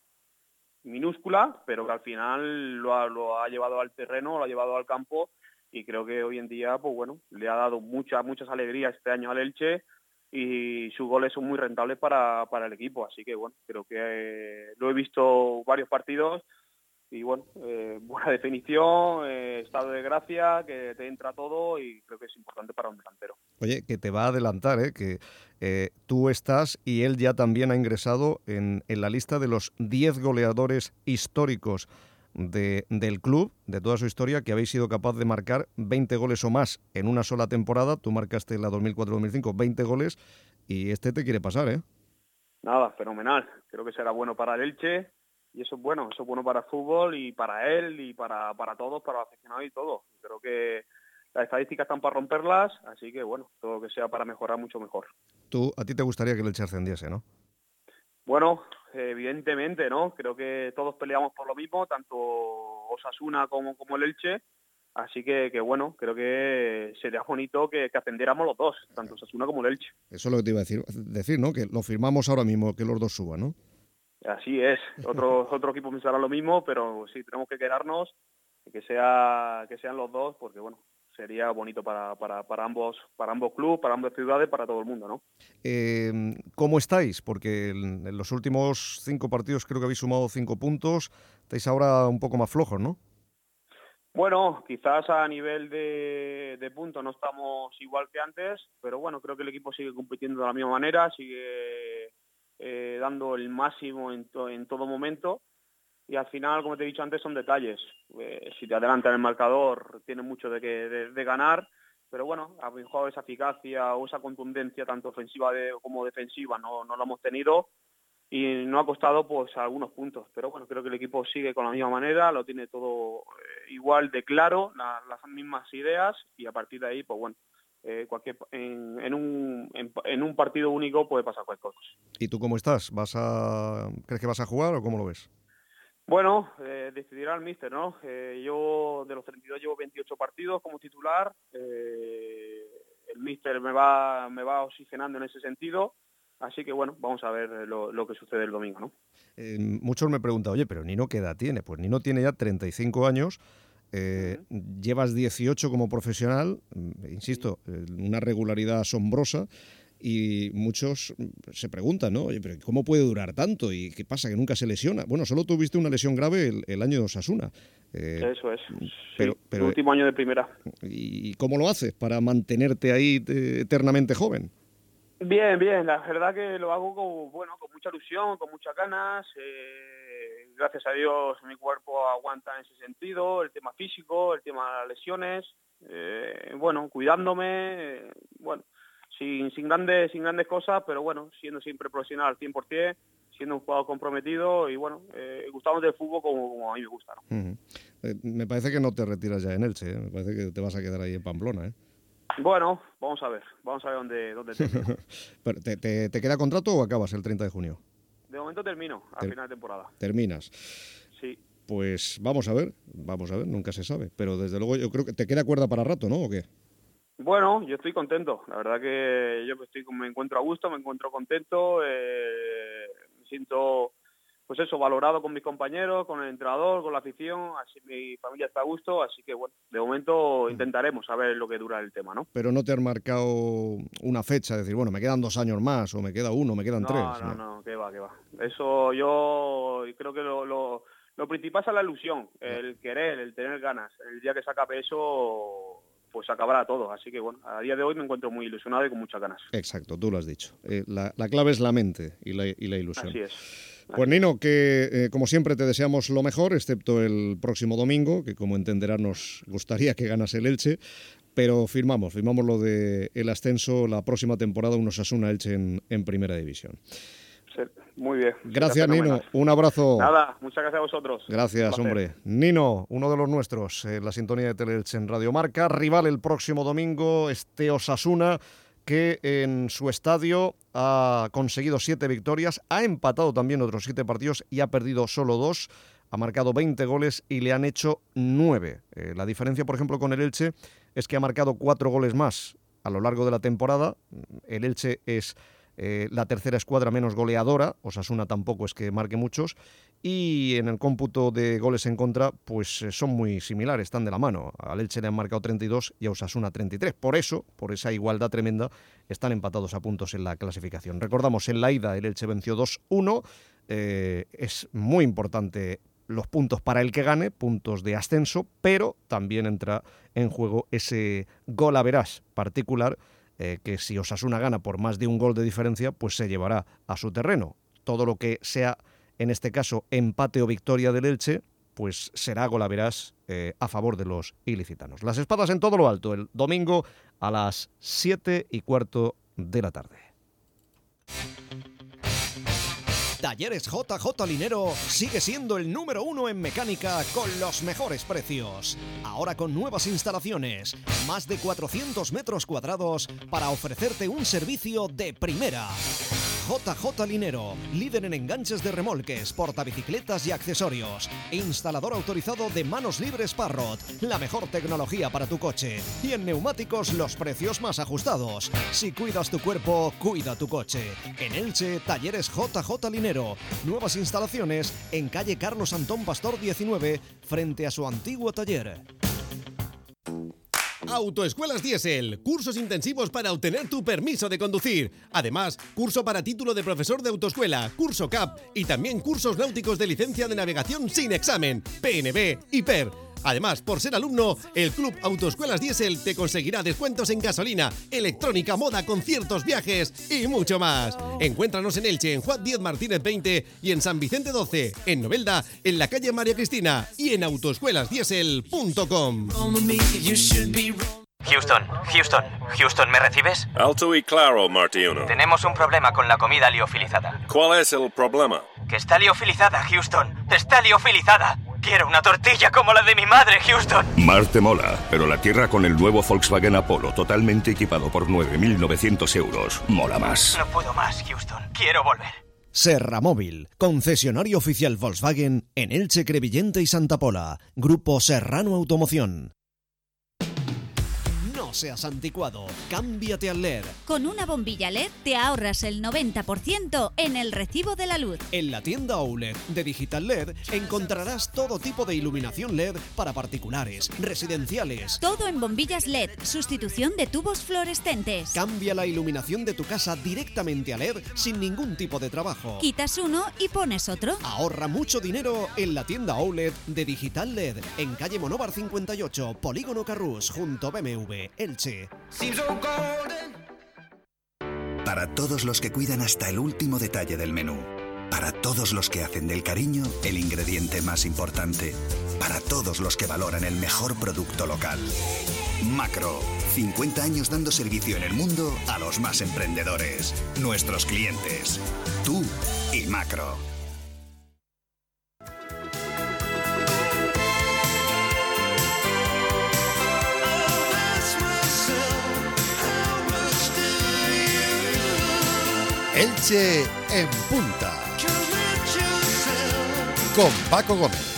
minúscula, pero que al final lo ha, lo ha llevado al terreno, lo ha llevado al campo, y creo que hoy en día, pues bueno, le ha dado muchas, muchas alegrías este año al Elche, y sus goles son muy rentables para, para el equipo. Así que bueno, creo que eh, lo he visto varios partidos y bueno, eh, buena definición, eh, estado de gracia, que te entra todo y creo que es importante para un delantero. Oye, que te va a adelantar, ¿eh? que eh, tú estás y él ya también ha ingresado en, en la lista de los diez goleadores históricos de, del club, de toda su historia, que habéis sido capaz de marcar veinte goles o más en una sola temporada. Tú marcaste en la dos mil cuatro dos mil cinco veinte goles y este te quiere pasar, ¿eh? Nada, fenomenal. Creo que será bueno para el Elche y eso es bueno, eso es bueno para el fútbol y para él y para, para todos, para los aficionados y todo. Creo que las estadísticas están para romperlas, así que bueno, todo lo que sea para mejorar mucho mejor. Tú, a ti te gustaría que el Elche ascendiese, ¿no? Bueno, evidentemente, ¿no? Creo que todos peleamos por lo mismo, tanto Osasuna como, como el Elche, así que, que bueno, creo que sería bonito que, que ascendiéramos los dos, tanto Osasuna como el Elche. Eso es lo que te iba a decir, decir, ¿no? Que lo firmamos ahora mismo, que los dos suban, ¿no? Así es, otro, otro equipo pensará lo mismo, pero sí, tenemos que quedarnos, que sea que sean los dos, porque bueno, sería bonito para, para, para ambos para ambos clubes, para ambas ciudades, para todo el mundo, ¿no? Eh, ¿Cómo estáis? Porque en, en los últimos cinco partidos creo que habéis sumado cinco puntos, estáis ahora un poco más flojos, ¿no? Bueno, quizás a nivel de, de puntos no estamos igual que antes, pero bueno, creo que el equipo sigue compitiendo de la misma manera, sigue eh, dando el máximo en, to, en todo momento. Y al final, como te he dicho antes, son detalles. Eh, si te adelantan el marcador, tiene mucho de, que, de, de ganar, pero bueno, a mi juego esa eficacia o esa contundencia, tanto ofensiva de, como defensiva, no, no lo hemos tenido y no ha costado pues algunos puntos. Pero bueno, creo que el equipo sigue con la misma manera, lo tiene todo eh, igual de claro, la, las mismas ideas y a partir de ahí, pues bueno, eh, cualquier en, en, un, en, en un partido único puede pasar cualquier cosa. ¿Y tú cómo estás? ¿Vas a ¿Crees que vas a jugar o cómo lo ves? Bueno, eh, decidirá el míster, ¿no? Eh, yo de los treinta y dos llevo veintiocho partidos como titular. Eh, el míster me va me va oxigenando en ese sentido. Así que bueno, vamos a ver lo, lo que sucede el domingo, ¿no? Eh, muchos me preguntan, oye, pero Nino, ¿qué edad tiene? Pues Nino tiene ya treinta y cinco años. Eh, uh-huh. Llevas dieciocho como profesional, insisto, una regularidad asombrosa. Y muchos se preguntan, ¿no? Oye, pero ¿cómo puede durar tanto? ¿Y qué pasa? ¿Que nunca se lesiona? Bueno, solo tuviste una lesión grave el, el año de Osasuna. Eh, Eso es. Pero, sí, pero, el último año de primera. ¿Y cómo lo haces para mantenerte ahí eh, eternamente joven? Bien, bien. La verdad que lo hago con, bueno, con mucha ilusión, con muchas ganas. Eh, gracias a Dios mi cuerpo aguanta en ese sentido. El tema físico, el tema de las lesiones. Eh, bueno, cuidándome. Eh, bueno. Sin, sin grandes sin grandes cosas, pero bueno, siendo siempre profesional al cien por ciento, siendo un jugador comprometido y bueno, eh, gustamos del fútbol como, como a mí me gusta, ¿no? Uh-huh. eh, me parece que no te retiras ya en Elche, ¿eh? Me parece que te vas a quedar ahí en Pamplona, ¿eh? Bueno, vamos a ver, vamos a ver dónde, dónde termino. Pero, ¿te, te, ¿Te queda contrato o acabas el treinta de junio? De momento termino, a Ter- final de temporada. ¿Terminas? Sí. Pues vamos a ver, vamos a ver, nunca se sabe, pero desde luego yo creo que te queda cuerda para rato, ¿no? ¿O qué? Bueno, yo estoy contento. La verdad que yo estoy, me encuentro a gusto, me encuentro contento. Eh, me siento, pues eso, valorado con mis compañeros, con el entrenador, con la afición. Así mi familia está a gusto. Así que, bueno, de momento intentaremos saber lo que dura el tema, ¿no? Pero no te has marcado una fecha, decir, bueno, me quedan dos años más, o me queda uno, me quedan no, tres. No, no, no, que va, que va. Eso yo creo que lo, lo, lo principal es la ilusión, el querer, el tener ganas. El día que se acabe eso, pues acabará todo. Así que bueno, a día de hoy me encuentro muy ilusionado y con muchas ganas. Exacto, tú lo has dicho. Eh, la, la clave es la mente y la, y la ilusión. Así es. Pues Nino, que eh, como siempre te deseamos lo mejor, excepto el próximo domingo, que como entenderás nos gustaría que ganase el Elche, pero firmamos, firmamos lo de el ascenso la próxima temporada, un Osasuna-Elche en, en Primera División. Muy bien. Gracias, Nino. Un abrazo. Nada, muchas gracias a vosotros. Gracias, hombre. Nino, uno de los nuestros, en la sintonía de Teleelche en Radio Marca. Rival el próximo domingo, este Osasuna, que en su estadio ha conseguido siete victorias, ha empatado también otros siete partidos y ha perdido solo dos. Ha marcado veinte goles y le han hecho nueve. Eh, la diferencia, por ejemplo, con el Elche es que ha marcado cuatro goles más a lo largo de la temporada. El Elche es Eh, la tercera escuadra menos goleadora, Osasuna tampoco es que marque muchos, y en el cómputo de goles en contra, pues eh, son muy similares, están de la mano. Al Elche le han marcado treinta y dos y a Osasuna treinta y tres. Por eso, por esa igualdad tremenda, están empatados a puntos en la clasificación. Recordamos, en la ida el Elche venció dos uno, eh, es muy importante los puntos para el que gane, puntos de ascenso, pero también entra en juego ese gol a verás particular, eh, que si Osasuna gana por más de un gol de diferencia, pues se llevará a su terreno. Todo lo que sea, en este caso, empate o victoria del Elche, pues será gol a verás eh, a favor de los ilicitanos. Las espadas en todo lo alto, el domingo a las siete y cuarto de la tarde. Talleres J J Linero sigue siendo el número uno en mecánica con los mejores precios. Ahora con nuevas instalaciones, más de cuatrocientos metros cuadrados para ofrecerte un servicio de primera. J J Linero, líder en enganches de remolques, portabicicletas y accesorios. Instalador autorizado de manos libres Parrot, la mejor tecnología para tu coche. Y en neumáticos los precios más ajustados. Si cuidas tu cuerpo, cuida tu coche. En Elche, Talleres J J Linero. Nuevas instalaciones en calle Carlos Antón Pastor diecinueve, frente a su antiguo taller. Autoescuelas Diesel, cursos intensivos para obtener tu permiso de conducir. Además, curso para título de profesor de autoescuela, curso C A P y también cursos náuticos de licencia de navegación sin examen, P N B y P E R. Además, por ser alumno, el Club Autoescuelas Diesel te conseguirá descuentos en gasolina, electrónica, moda, conciertos, viajes y mucho más. Encuéntranos en Elche, en Juan Díez Martínez veinte y en San Vicente doce, en Novelda, en la calle María Cristina y en autoescuelas diesel punto com. Houston, Houston, Houston, ¿me recibes? Alto y claro, Martí uno. Tenemos un problema con la comida liofilizada. ¿Cuál es el problema? Que está liofilizada, Houston. Está liofilizada. Quiero una tortilla como la de mi madre, Houston. Marte mola, pero la tierra con el nuevo Volkswagen Apollo, totalmente equipado por nueve mil novecientos euros, mola más. No puedo más, Houston. Quiero volver. Serra Móvil, concesionario oficial Volkswagen en Elche, Crevillente y Santa Pola. Grupo Serrano Automoción. No seas anticuado, cámbiate al L E D. Con una bombilla L E D te ahorras el noventa por ciento en el recibo de la luz. En la tienda Outlet de Digital L E D encontrarás todo tipo de iluminación L E D para particulares, residenciales. Todo en bombillas L E D, sustitución de tubos fluorescentes. Cambia la iluminación de tu casa directamente a L E D sin ningún tipo de trabajo. Quitas uno y pones otro. Ahorra mucho dinero en la tienda Outlet de Digital L E D en calle Monóvar cincuenta y ocho, Polígono Carrús, junto a B M W, Elche. Para todos los que cuidan hasta el último detalle del menú. Para todos los que hacen del cariño el ingrediente más importante. Para todos los que valoran el mejor producto local. Macro. cincuenta años dando servicio en el mundo a los más emprendedores. Nuestros clientes. Tú y Macro. Elche en punta, con Paco Gómez.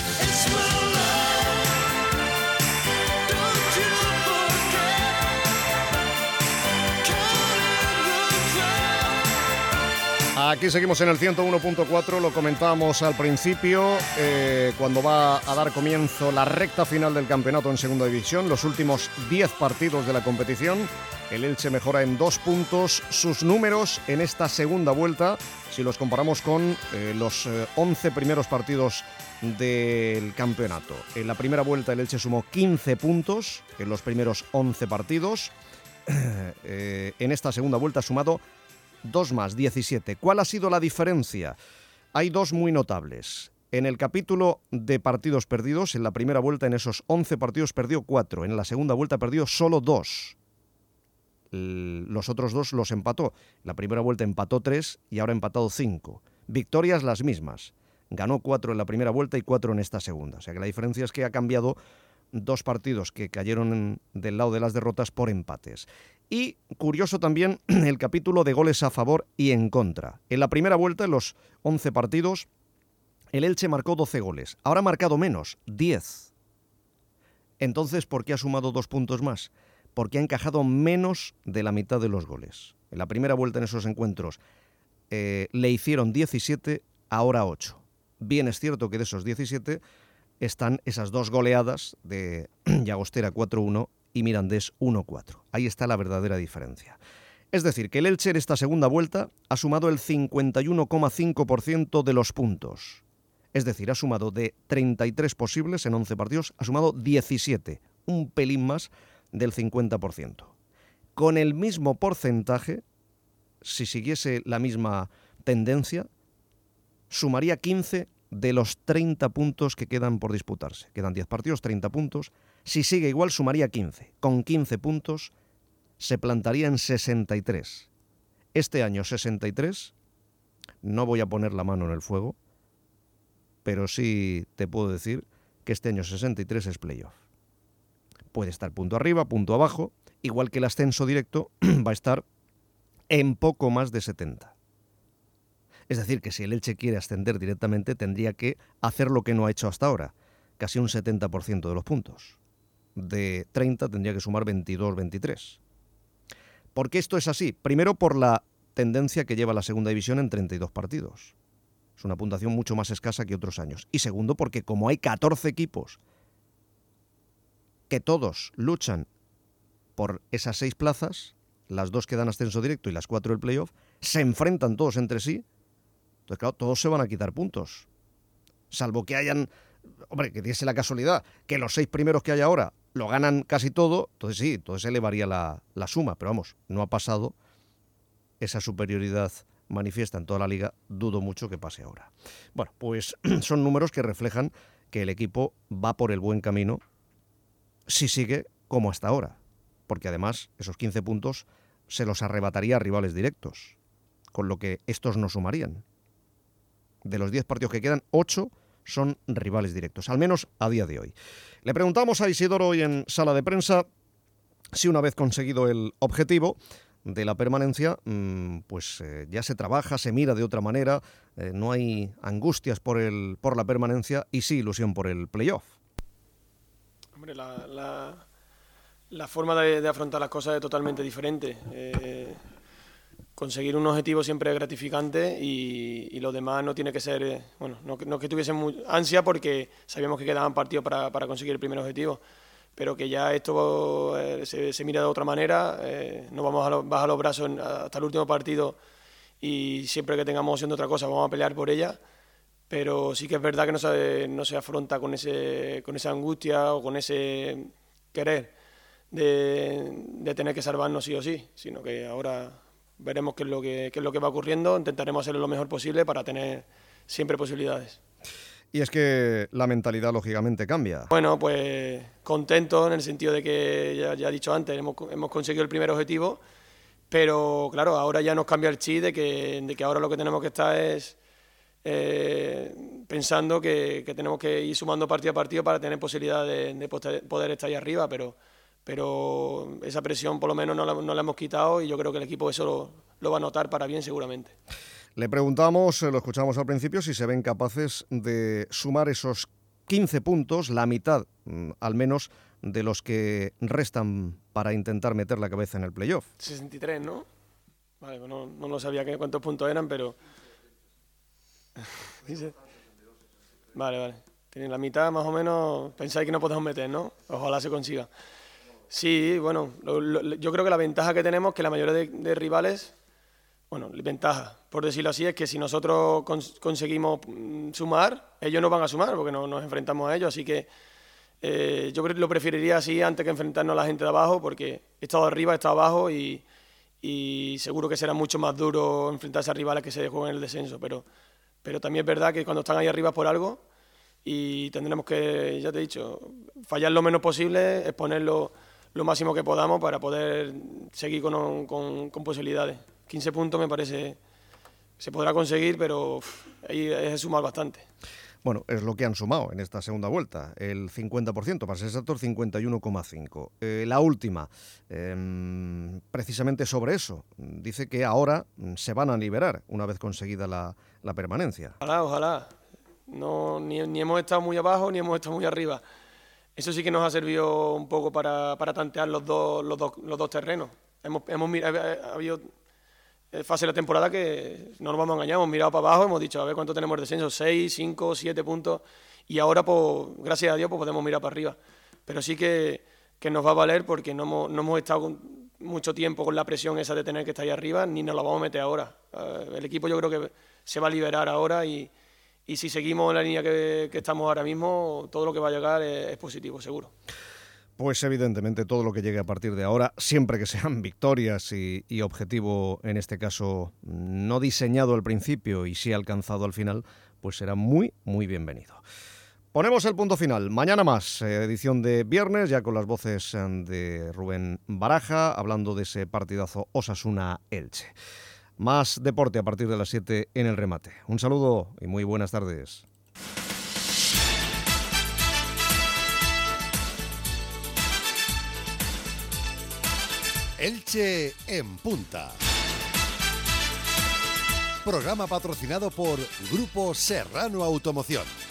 Aquí seguimos en el ciento uno punto cuatro, lo comentábamos al principio, eh, cuando va a dar comienzo la recta final del campeonato en segunda división, los últimos diez partidos de la competición. El Elche mejora en dos puntos sus números en esta segunda vuelta, si los comparamos con eh, los eh, once primeros partidos del campeonato. En la primera vuelta el Elche sumó quince puntos en los primeros once partidos. Eh, en esta segunda vuelta ha sumado dos más, diecisiete. ¿Cuál ha sido la diferencia? Hay dos muy notables. En el capítulo de partidos perdidos, en la primera vuelta en esos once partidos perdió cuatro, en la segunda vuelta perdió solo dos. Los otros dos los empató. La primera vuelta empató tres y ahora ha empatado cinco. Victorias las mismas. Ganó cuatro en la primera vuelta y cuatro en esta segunda. O sea que la diferencia es que ha cambiado dos partidos que cayeron en, del lado de las derrotas por empates. Y curioso también el capítulo de goles a favor y en contra. En la primera vuelta, en los once partidos, el Elche marcó doce goles. Ahora ha marcado menos, diez. Entonces, ¿por qué ha sumado dos puntos más? Porque ha encajado menos de la mitad de los goles. En la primera vuelta en esos encuentros eh, le hicieron diecisiete, ahora ocho. Bien es cierto que de esos diecisiete están esas dos goleadas de Llagostera cuatro uno y Mirandés uno cuatro. Ahí está la verdadera diferencia. Es decir, que el Elche en esta segunda vuelta ha sumado el cincuenta y uno coma cinco por ciento de los puntos. Es decir, ha sumado de treinta y tres posibles en once partidos, ha sumado diecisiete, un pelín más del cincuenta por ciento. Con el mismo porcentaje, si siguiese la misma tendencia, sumaría quince de los treinta puntos que quedan por disputarse. Quedan diez partidos, treinta puntos. Si sigue igual, sumaría quince. Con quince puntos se plantaría en sesenta y tres. Este año sesenta y tres, no voy a poner la mano en el fuego, pero sí te puedo decir que este año sesenta y tres es playoff. Puede estar punto arriba, punto abajo, igual que el ascenso directo va a estar en poco más de setenta. Es decir, que si el Elche quiere ascender directamente, tendría que hacer lo que no ha hecho hasta ahora, casi un setenta por ciento de los puntos. De treinta tendría que sumar veintidós, veintitrés. ¿Por qué esto es así? Primero, por la tendencia que lleva la segunda división en treinta y dos partidos. Es una puntuación mucho más escasa que otros años. Y segundo, porque como hay catorce equipos que todos luchan por esas seis plazas, las dos que dan ascenso directo y las cuatro del playoff, se enfrentan todos entre sí. Entonces, claro, todos se van a quitar puntos. Salvo que hayan, hombre, que diese la casualidad que los seis primeros que hay ahora lo ganan casi todo, entonces sí, entonces se elevaría la, la suma. Pero vamos, no ha pasado esa superioridad manifiesta en toda la liga, dudo mucho que pase ahora. Bueno, pues son números que reflejan que el equipo va por el buen camino si sigue como hasta ahora, porque además esos quince puntos se los arrebataría a rivales directos, con lo que estos no sumarían. De los diez partidos que quedan, ocho son rivales directos, al menos a día de hoy. Le preguntamos a Isidoro hoy en sala de prensa si una vez conseguido el objetivo de la permanencia, pues eh, ya se trabaja, se mira de otra manera, eh, no hay angustias por, el, por la permanencia y sí ilusión por el playoff. Hombre, la, la, la forma de, de afrontar las cosas es totalmente diferente. Eh, conseguir un objetivo siempre es gratificante y, y lo demás no tiene que ser, eh, bueno, no, no que tuviesen muy ansia porque sabíamos que quedaban partidos para, para conseguir el primer objetivo, pero que ya esto eh, se, se mira de otra manera, eh, no vamos a lo, bajar los brazos en, hasta el último partido y siempre que tengamos opción de otra cosa vamos a pelear por ella, pero sí que es verdad que no se, no se afronta con, ese, con esa angustia o con ese querer de, de tener que salvarnos sí o sí, sino que ahora veremos qué es lo que, qué es lo que va ocurriendo, intentaremos hacerlo lo mejor posible para tener siempre posibilidades. Y es que la mentalidad lógicamente cambia. Bueno, pues contento en el sentido de que, ya, ya he dicho antes, hemos, hemos conseguido el primer objetivo, pero claro, ahora ya nos cambia el chip de que, de que ahora lo que tenemos que estar es eh, pensando que, que tenemos que ir sumando partido a partido para tener posibilidad de, de poder estar ahí arriba, pero, pero esa presión por lo menos no la, no la hemos quitado y yo creo que el equipo eso lo, lo va a notar para bien seguramente. Le preguntamos, lo escuchamos al principio, si se ven capaces de sumar esos quince puntos, la mitad al menos de los que restan para intentar meter la cabeza en el playoff. sesenta y tres, ¿no? Vale, pues no, no lo sabía que cuántos puntos eran, pero... Vale, vale. Tienen la mitad más o menos, pensáis que no podemos meter, ¿no? Ojalá se consiga. Sí, bueno, lo, lo, yo creo que la ventaja que tenemos es que la mayoría de, de rivales... Bueno, ventaja, por decirlo así, es que si nosotros cons conseguimos sumar, ellos no van a sumar porque no nos enfrentamos a ellos, así que eh, yo lo preferiría así antes que enfrentarnos a la gente de abajo, porque he estado arriba, he estado abajo y, y seguro que será mucho más duro enfrentarse a rivales que se juegan en el descenso, pero, pero también es verdad que cuando están ahí arriba es por algo y tendremos que, ya te he dicho, fallar lo menos posible, exponerlo lo máximo que podamos para poder seguir con, con, con posibilidades. quince puntos me parece, se podrá conseguir, pero uf, ahí es sumar bastante. Bueno, es lo que han sumado en esta segunda vuelta, el cincuenta por ciento, para ser exacto, el cincuenta y uno coma cinco. Eh, la última, eh, precisamente sobre eso, dice que ahora se van a liberar una vez conseguida la, la permanencia. Ojalá, ojalá. No, ni, ni hemos estado muy abajo ni hemos estado muy arriba. Eso sí que nos ha servido un poco para, para tantear los dos, los dos, los dos terrenos. Hemos, hemos ha habido fase de la temporada que no nos vamos a engañar, hemos mirado para abajo, hemos dicho a ver cuánto tenemos de descenso, seis, cinco, siete puntos, y ahora, pues, gracias a Dios, pues podemos mirar para arriba. Pero sí que, que nos va a valer porque no hemos, no hemos estado con mucho tiempo con la presión esa de tener que estar ahí arriba, ni nos la vamos a meter ahora. Uh, el equipo yo creo que se va a liberar ahora y, y si seguimos en la línea que, que estamos ahora mismo, todo lo que va a llegar es, es positivo, seguro. Pues evidentemente todo lo que llegue a partir de ahora, siempre que sean victorias y, y objetivo, en este caso, no diseñado al principio y sí alcanzado al final, pues será muy, muy bienvenido. Ponemos el punto final. Mañana más, edición de viernes, ya con las voces de Rubén Baraja, hablando de ese partidazo Osasuna-Elche. Más deporte a partir de las siete en El Remate. Un saludo y muy buenas tardes. Elche en Punta. Programa patrocinado por Grupo Serrano Automoción.